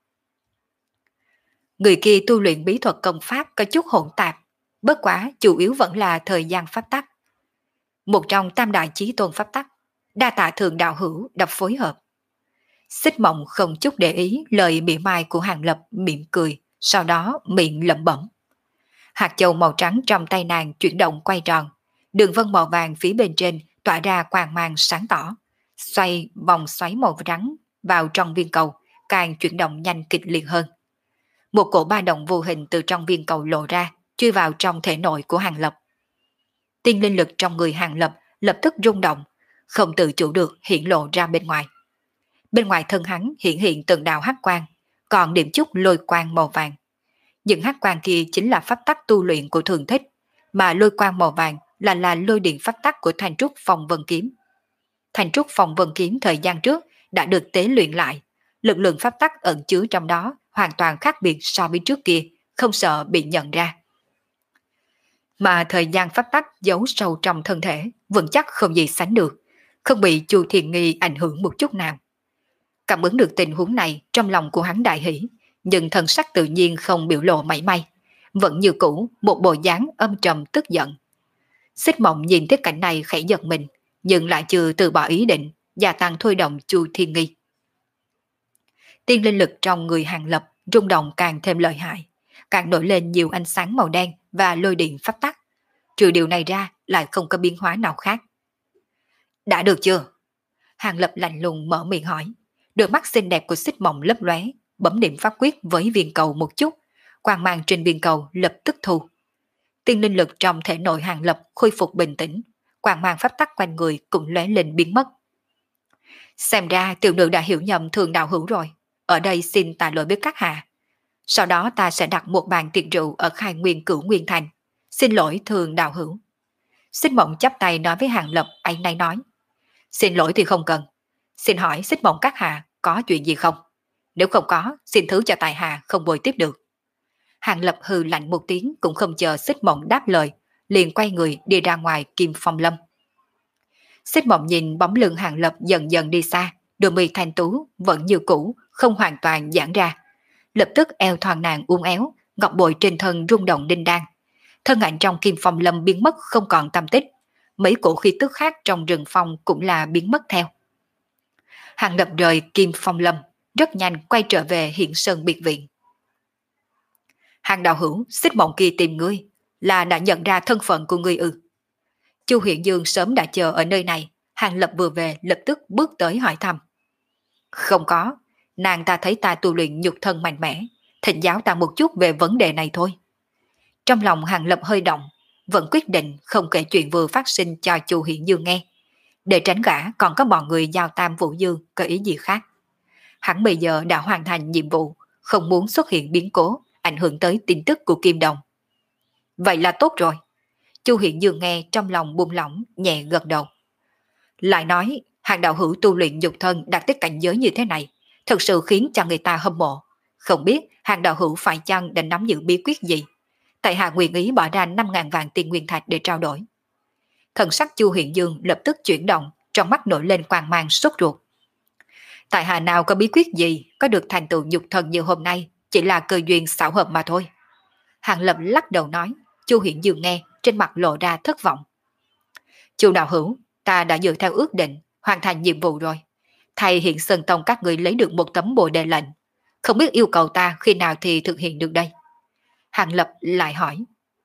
Người kia tu luyện bí thuật công pháp có chút hỗn tạp, bất quá chủ yếu vẫn là thời gian pháp tắc. Một trong tam đại chí tôn pháp tắc, đa tạ Thường Đạo Hữu đập phối hợp. Xích Mộng không chút để ý lời mỉa mai của Hàng Lập, mỉm cười, sau đó miệng lẩm bẩm. Hạt châu màu trắng trong tay nàng chuyển động quay tròn, đường vân màu vàng phía bên trên tỏa ra quang mang sáng tỏ, xoay vòng xoáy màu trắng vào trong viên cầu, càng chuyển động nhanh kịch liệt hơn. Một cổ ba động vô hình từ trong viên cầu lộ ra, chui vào trong thể nội của Hàng Lập. Tiên linh lực trong người Hàng Lập lập tức rung động, không tự chủ được hiện lộ ra bên ngoài. Bên ngoài thân hắn hiện hiện từng đạo hắc quang, còn điểm chút lôi quang màu vàng. Những hắc quang kia chính là pháp tắc tu luyện của Thường Thích, mà lôi quang màu vàng là là lôi điện pháp tắc của Thanh Trúc Phong Vân Kiếm. Thanh Trúc Phong Vân Kiếm thời gian trước đã được tế luyện lại, lực lượng pháp tắc ẩn chứa trong đó hoàn toàn khác biệt so với trước kia, không sợ bị nhận ra. Mà thời gian pháp tắc giấu sâu trong thân thể, vững chắc không gì sánh được, không bị Chu Thiên Nghi ảnh hưởng một chút nào. Cảm ứng được tình huống này, trong lòng của hắn đại hỉ, nhưng thần sắc tự nhiên không biểu lộ mảy may, vẫn như cũ một bộ dáng âm trầm tức giận. Xích Mộng nhìn thấy cảnh này khẽ giật mình, nhưng lại chưa từ bỏ ý định, gia tăng thôi động Chu Thiên Nghi. Tiên linh lực trong người Hàng Lập rung động càng thêm lợi hại, càng nổi lên nhiều ánh sáng màu đen và lôi điện pháp tắc. Trừ điều này ra lại không có biến hóa nào khác. Đã được chưa? Hàng Lập lạnh lùng mở miệng hỏi. Đôi mắt xinh đẹp của Xích Mộng lấp lóe, bấm điểm pháp quyết với viên cầu một chút, quang mang trên viên cầu lập tức thu. Tiên linh lực trong thể nội Hàng Lập khôi phục bình tĩnh, quang mang pháp tắc quanh người cũng lóe lên biến mất. Xem ra tiểu nữ đã hiểu nhầm Thường Đạo Hữu rồi, ở đây xin tạ lỗi với các hạ. Sau đó ta sẽ đặt một bàn tiệc rượu ở Khai Nguyên Cửu Nguyên Thành. Xin lỗi Thường Đạo Hữu. Xích Mộng chắp tay nói với Hàng Lập, anh nay nói. Xin lỗi thì không cần. Xin hỏi Xích Mộng các hạ có chuyện gì không? Nếu không có, xin thứ cho tại hạ không bồi tiếp được. Hàng Lập hừ lạnh một tiếng cũng không chờ Xích Mộng đáp lời, liền quay người đi ra ngoài Kim Phong Lâm. Xích Mộng nhìn bóng lưng Hàng Lập dần dần đi xa, đôi mi thanh tú vẫn như cũ, không hoàn toàn giãn ra. Lập tức eo thon nàng uốn éo, ngọc bội trên thân rung động đinh đan. Thân ảnh trong Kim Phong Lâm biến mất không còn tăm tích, mấy cổ khí tức khác trong rừng phong cũng là biến mất theo. Hàng Lập rời Kim Phong Lâm, rất nhanh quay trở về Hiện Sơn biệt viện. Hàng đạo hữu, Xích Mộng kia tìm ngươi, là đã nhận ra thân phận của ngươi ư? Chu Hiện Dương sớm đã chờ ở nơi này, Hàng Lập vừa về lập tức bước tới hỏi thăm. Không có, nàng ta thấy ta tu luyện nhục thân mạnh mẽ, thỉnh giáo ta một chút về vấn đề này thôi. Trong lòng Hàng Lập hơi động, vẫn quyết định không kể chuyện vừa phát sinh cho Chu Hiện Dương nghe, để tránh gã còn có bọn người giao tam Vũ Dương có ý gì khác. Hắn bây giờ đã hoàn thành nhiệm vụ, không muốn xuất hiện biến cố, ảnh hưởng tới tin tức của Kim Đồng. Vậy là tốt rồi. Chu Hiện Dương nghe trong lòng buông lỏng, nhẹ gật đầu. Lại nói, Hàng đạo hữu tu luyện nhục thân đạt tới cảnh giới như thế này, thực sự khiến cho người ta hâm mộ. Không biết Hàng đạo hữu phải chăng đã nắm giữ bí quyết gì? Tại hạ nguyện ý bỏ ra năm ngàn vạn tiền nguyên thạch để trao đổi. Thần sắc Chu Hiện Dương lập tức chuyển động, trong mắt nổi lên quang mang sốt ruột. Tại hạ nào có bí quyết gì, có được thành tựu nhục thân như hôm nay, chỉ là cơ duyên xảo hợp mà thôi. Hàng Lập lắc đầu nói. Chu Hiện Dương nghe, trên mặt lộ ra thất vọng. Chu đạo hữu, ta đã dựa theo ước định, hoàn thành nhiệm vụ rồi. Thầy hiện Sơn Tông các người lấy được một tấm bồ đề lệnh, không biết yêu cầu ta khi nào thì thực hiện được đây. Hàng Lập lại hỏi.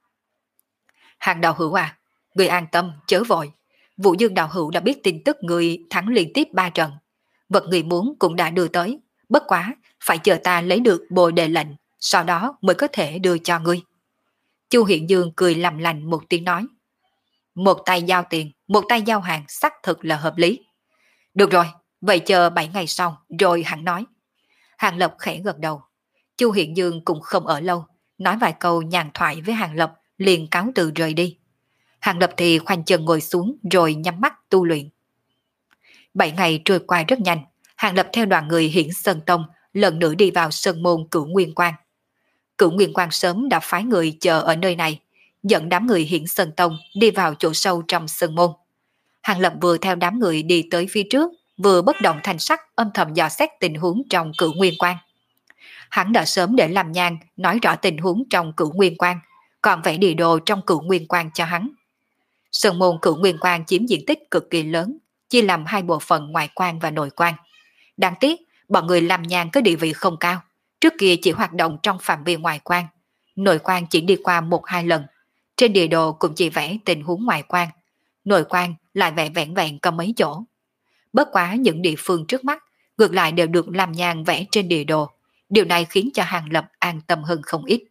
Hàng đạo hữu à, người an tâm, chớ vội. Vũ Dương đạo hữu đã biết tin tức người thắng liên tiếp ba trận. Vật người muốn cũng đã đưa tới, bất quá, phải chờ ta lấy được bồ đề lệnh, sau đó mới có thể đưa cho ngươi. Chu Hiện Dương cười làm lành một tiếng nói. Một tay giao tiền, một tay giao hàng xác thực là hợp lý. Được rồi, vậy chờ bảy ngày sau, rồi hắn nói. Hàng Lập khẽ gật đầu. Chu Hiện Dương cũng không ở lâu, nói vài câu nhàn thoại với Hàng Lập, liền cáo từ rời đi. Hàng Lập thì khoanh chân ngồi xuống rồi nhắm mắt tu luyện. Bảy ngày trôi qua rất nhanh, Hàng Lập theo đoàn người Hiển Sơn Tông lần nữa đi vào sơn môn Cửu Nguyên Quan. Cửu Nguyên Quan sớm đã phái người chờ ở nơi này, dẫn đám người Hiển Sơn Tông đi vào chỗ sâu trong sơn môn. Hàng Lập vừa theo đám người đi tới phía trước, vừa bất động thanh sắc âm thầm dò xét tình huống trong Cửu Nguyên Quan. Hắn đã sớm để làm nhang nói rõ tình huống trong Cửu Nguyên Quan, còn vẽ địa đồ trong Cửu Nguyên Quan cho hắn. Sơn môn Cửu Nguyên Quan chiếm diện tích cực kỳ lớn, chia làm hai bộ phận ngoại quan và nội quan. Đáng tiếc, bọn người làm nhang có địa vị không cao, trước kia chỉ hoạt động trong phạm vi ngoại quan, nội quan chỉ đi qua một hai lần. Trên địa đồ cũng chỉ vẽ tình huống ngoại quan, nội quan lại vẽ vẹn vẹn có mấy chỗ. Bất quá những địa phương trước mắt ngược lại đều được làm nhang vẽ trên địa đồ, điều này khiến cho Hàng Lập an tâm hơn không ít.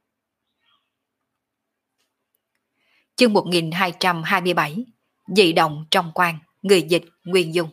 Chương một nghìn hai trăm hai mươi bảy, dị động trong quan, người dịch Nguyên Dung.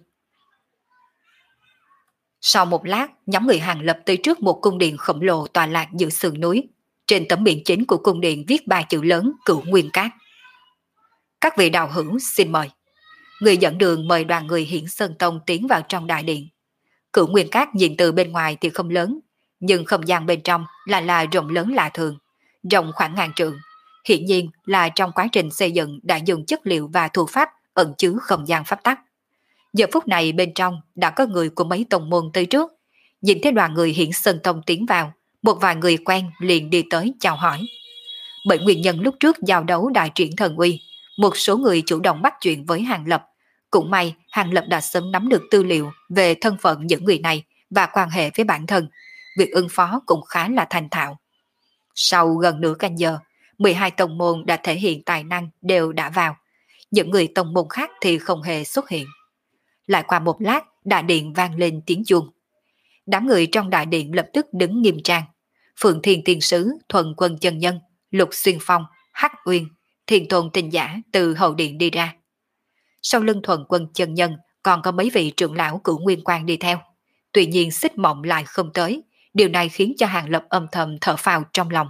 Sau một lát, nhóm người Hàng Lập tới trước một cung điện khổng lồ tọa lạc giữa sườn núi. Trên tấm biển chính của cung điện viết ba chữ lớn Cửu Nguyên Cát. Các vị đạo hữu xin mời. Người dẫn đường mời đoàn người Hiển Sơn Tông tiến vào trong đại điện. Cửu Nguyên Cát nhìn từ bên ngoài thì không lớn, nhưng không gian bên trong là là rộng lớn lạ thường, rộng khoảng ngàn trượng. Hiển nhiên là trong quá trình xây dựng đã dùng chất liệu và thủ pháp ẩn chứa không gian pháp tắc. Giờ phút này bên trong đã có người của mấy tông môn tới trước. Nhìn thấy đoàn người Hiển Sơn Tông tiến vào, một vài người quen liền đi tới chào hỏi. Bởi nguyên nhân lúc trước giao đấu đại triển thần uy, một số người chủ động bắt chuyện với Hàng Lập. Cũng may Hàng Lập đã sớm nắm được tư liệu về thân phận những người này và quan hệ với bản thân. Việc ứng phó cũng khá là thành thạo. Sau gần nửa canh giờ, mười hai tông môn đã thể hiện tài năng đều đã vào. Những người tông môn khác thì không hề xuất hiện. Lại qua một lát, đại điện vang lên tiếng chuông. Đám người trong đại điện lập tức đứng nghiêm trang. Phượng Thiên Tiên Sứ, Thuần Quân Chân Nhân, Lục Xuyên Phong, Hắc Uyên, Thiên Tôn Tinh Giả từ hậu điện đi ra. Sau lưng Thuần Quân Chân Nhân còn có mấy vị trưởng lão Cửu Nguyên Quan đi theo. Tuy nhiên Xích Mộng lại không tới, điều này khiến cho Hàng Lập âm thầm thở phào trong lòng.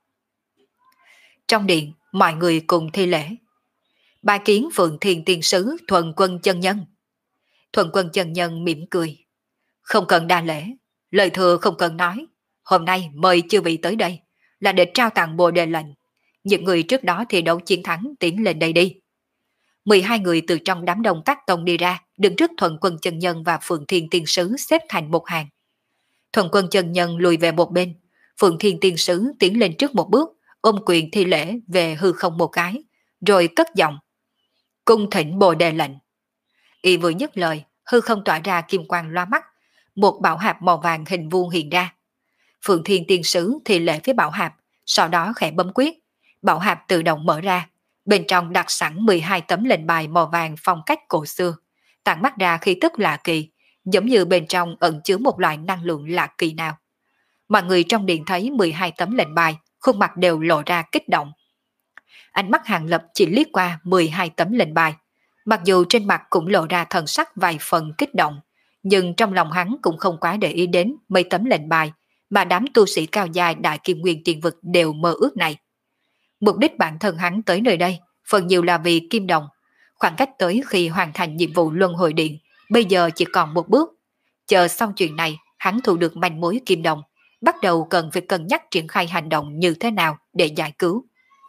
Trong điện, mọi người cùng thi lễ. Ba kiến Phượng Thiên Tiên Sứ, Thuần Quân Chân Nhân. Thuần Quân Chân Nhân mỉm cười. Không cần đa lễ, lời thừa không cần nói. Hôm nay mời chư vị tới đây là để trao tặng bồ đề lệnh. Những người trước đó thi đấu chiến thắng tiến lên đây đi. mười hai người từ trong đám đông các tông đi ra, đứng trước Thuần Quân Chân Nhân và Phượng Thiên Tiên Sứ xếp thành một hàng. Thuần Quân Chân Nhân lùi về một bên, Phượng Thiên Tiên Sứ tiến lên trước một bước, ôm quyền thi lễ về hư không một cái, rồi cất giọng. Cung thỉnh bồ đề lệnh. Y vừa nhất lời, hư không tỏa ra kim quang loa mắt, một bảo hạp màu vàng hình vuông hiện ra. Phượng Thiên Tiên Sứ thì lễ với bảo hạp, sau đó khẽ bấm quyết, bảo hạp tự động mở ra, bên trong đặt sẵn mười hai tấm lệnh bài màu vàng phong cách cổ xưa, tản mắt ra khí tức lạ kỳ, giống như bên trong ẩn chứa một loại năng lượng lạ kỳ nào. Mọi người trong điện thấy mười hai tấm lệnh bài, khuôn mặt đều lộ ra kích động. Ánh mắt Hàng Lập chỉ liếc qua mười hai tấm lệnh bài. Mặc dù trên mặt cũng lộ ra thần sắc vài phần kích động, nhưng trong lòng hắn cũng không quá để ý đến mấy tấm lệnh bài mà đám tu sĩ cao dài đại kim nguyên tiền vực đều mơ ước này. Mục đích bản thân hắn tới nơi đây phần nhiều là vì kim đồng. Khoảng cách tới khi hoàn thành nhiệm vụ luân hồi điện bây giờ chỉ còn một bước. Chờ xong chuyện này, hắn thu được manh mối kim đồng, bắt đầu cần phải cân nhắc triển khai hành động như thế nào để giải cứu.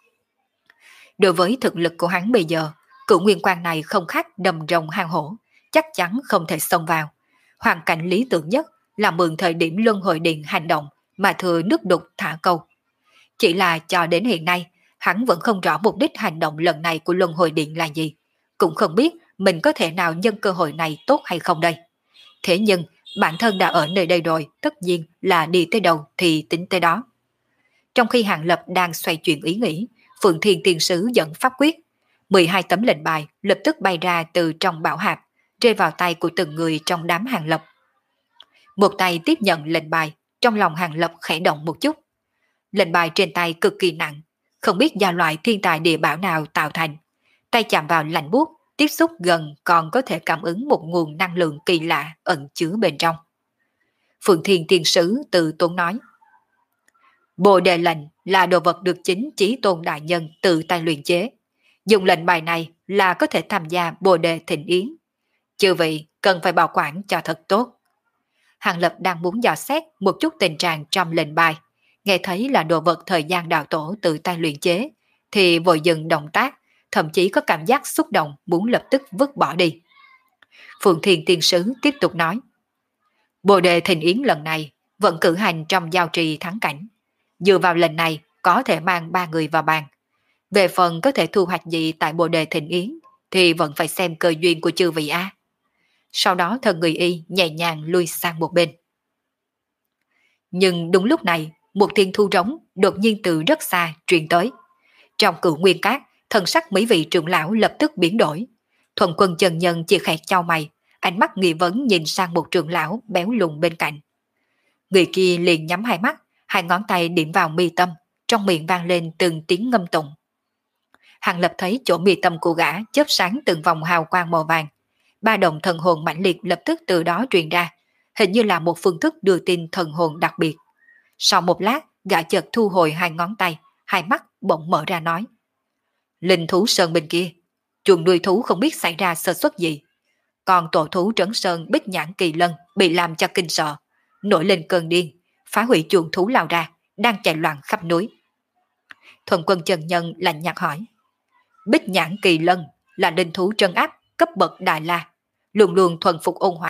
Đối với thực lực của hắn bây giờ, cửu nguyên quan này không khác đầm rồng hang hổ, chắc chắn không thể xông vào. Hoàn cảnh lý tưởng nhất là mượn thời điểm luân hồi điện hành động mà thừa nước đục thả câu. Chỉ là cho đến hiện nay, hắn vẫn không rõ mục đích hành động lần này của luân hồi điện là gì, cũng không biết mình có thể nào nhân cơ hội này tốt hay không đây. Thế nhưng, bản thân đã ở nơi đây rồi, tất nhiên là đi tới đâu thì tính tới đó. Trong khi Hàng Lập đang xoay chuyển ý nghĩ, Phượng Thiên Tiên Sứ dẫn pháp quyết, mười hai tấm lệnh bài lập tức bay ra từ trong bảo hạp, rơi vào tay của từng người trong đám Hàng Lập. Một tay tiếp nhận lệnh bài, trong lòng Hàng Lập khẽ động một chút. Lệnh bài trên tay cực kỳ nặng, không biết do loại thiên tài địa bảo nào tạo thành. Tay chạm vào lạnh buốt, tiếp xúc gần còn có thể cảm ứng một nguồn năng lượng kỳ lạ ẩn chứa bên trong. Phượng Thiên Tiên Sứ tự tốn nói: Bồ đề lệnh là đồ vật được chính Chí Tôn đại nhân tự tay luyện chế. Dùng lệnh bài này là có thể tham gia bồ đề thịnh yến. Chư vị cần phải bảo quản cho thật tốt. Hàng Lập đang muốn dò xét một chút tình trạng trong lệnh bài, nghe thấy là đồ vật thời gian đạo tổ tự tay luyện chế, thì vội dừng động tác, thậm chí có cảm giác xúc động muốn lập tức vứt bỏ đi. Phượng Thiên Tiên Sứ tiếp tục nói: Bồ đề thịnh yến lần này vẫn cử hành trong giao trì thắng cảnh. Dựa vào lần này có thể mang ba người vào bàn. Về phần có thể thu hoạch gì tại bồ đề thịnh yến thì vẫn phải xem cơ duyên của chư vị A. Sau đó thần người y nhẹ nhàng lui sang một bên. Nhưng đúng lúc này, một thiên thu rống đột nhiên từ rất xa truyền tới. Trong cửu nguyên cát, thần sắc mấy vị trưởng lão lập tức biến đổi. Thuần Quân chân nhân chỉ khẽ chau mày, ánh mắt nghi vấn nhìn sang một trưởng lão béo lùn bên cạnh. Người kia liền nhắm hai mắt, hai ngón tay điểm vào mi tâm, trong miệng vang lên từng tiếng ngâm tụng. Hàng Lập thấy chỗ mi tâm của gã chớp sáng từng vòng hào quang màu vàng. Ba động thần hồn mãnh liệt lập tức từ đó truyền ra, hình như là một phương thức đưa tin thần hồn đặc biệt. Sau một lát, gã chợt thu hồi hai ngón tay, hai mắt bỗng mở ra nói: Linh thú sơn bên kia, chuồng nuôi thú không biết xảy ra sơ suất gì. Còn tổ thú trấn sơn bích nhãn kỳ lân bị làm cho kinh sợ, nổi lên cơn điên, phá hủy chuồng thú lao ra, đang chạy loạn khắp núi. Thuần Quân chân nhân lạnh nhạt hỏi: Bích nhãn kỳ lân là linh thú trấn áp cấp bậc đại la, luôn luôn thuần phục ôn hòa.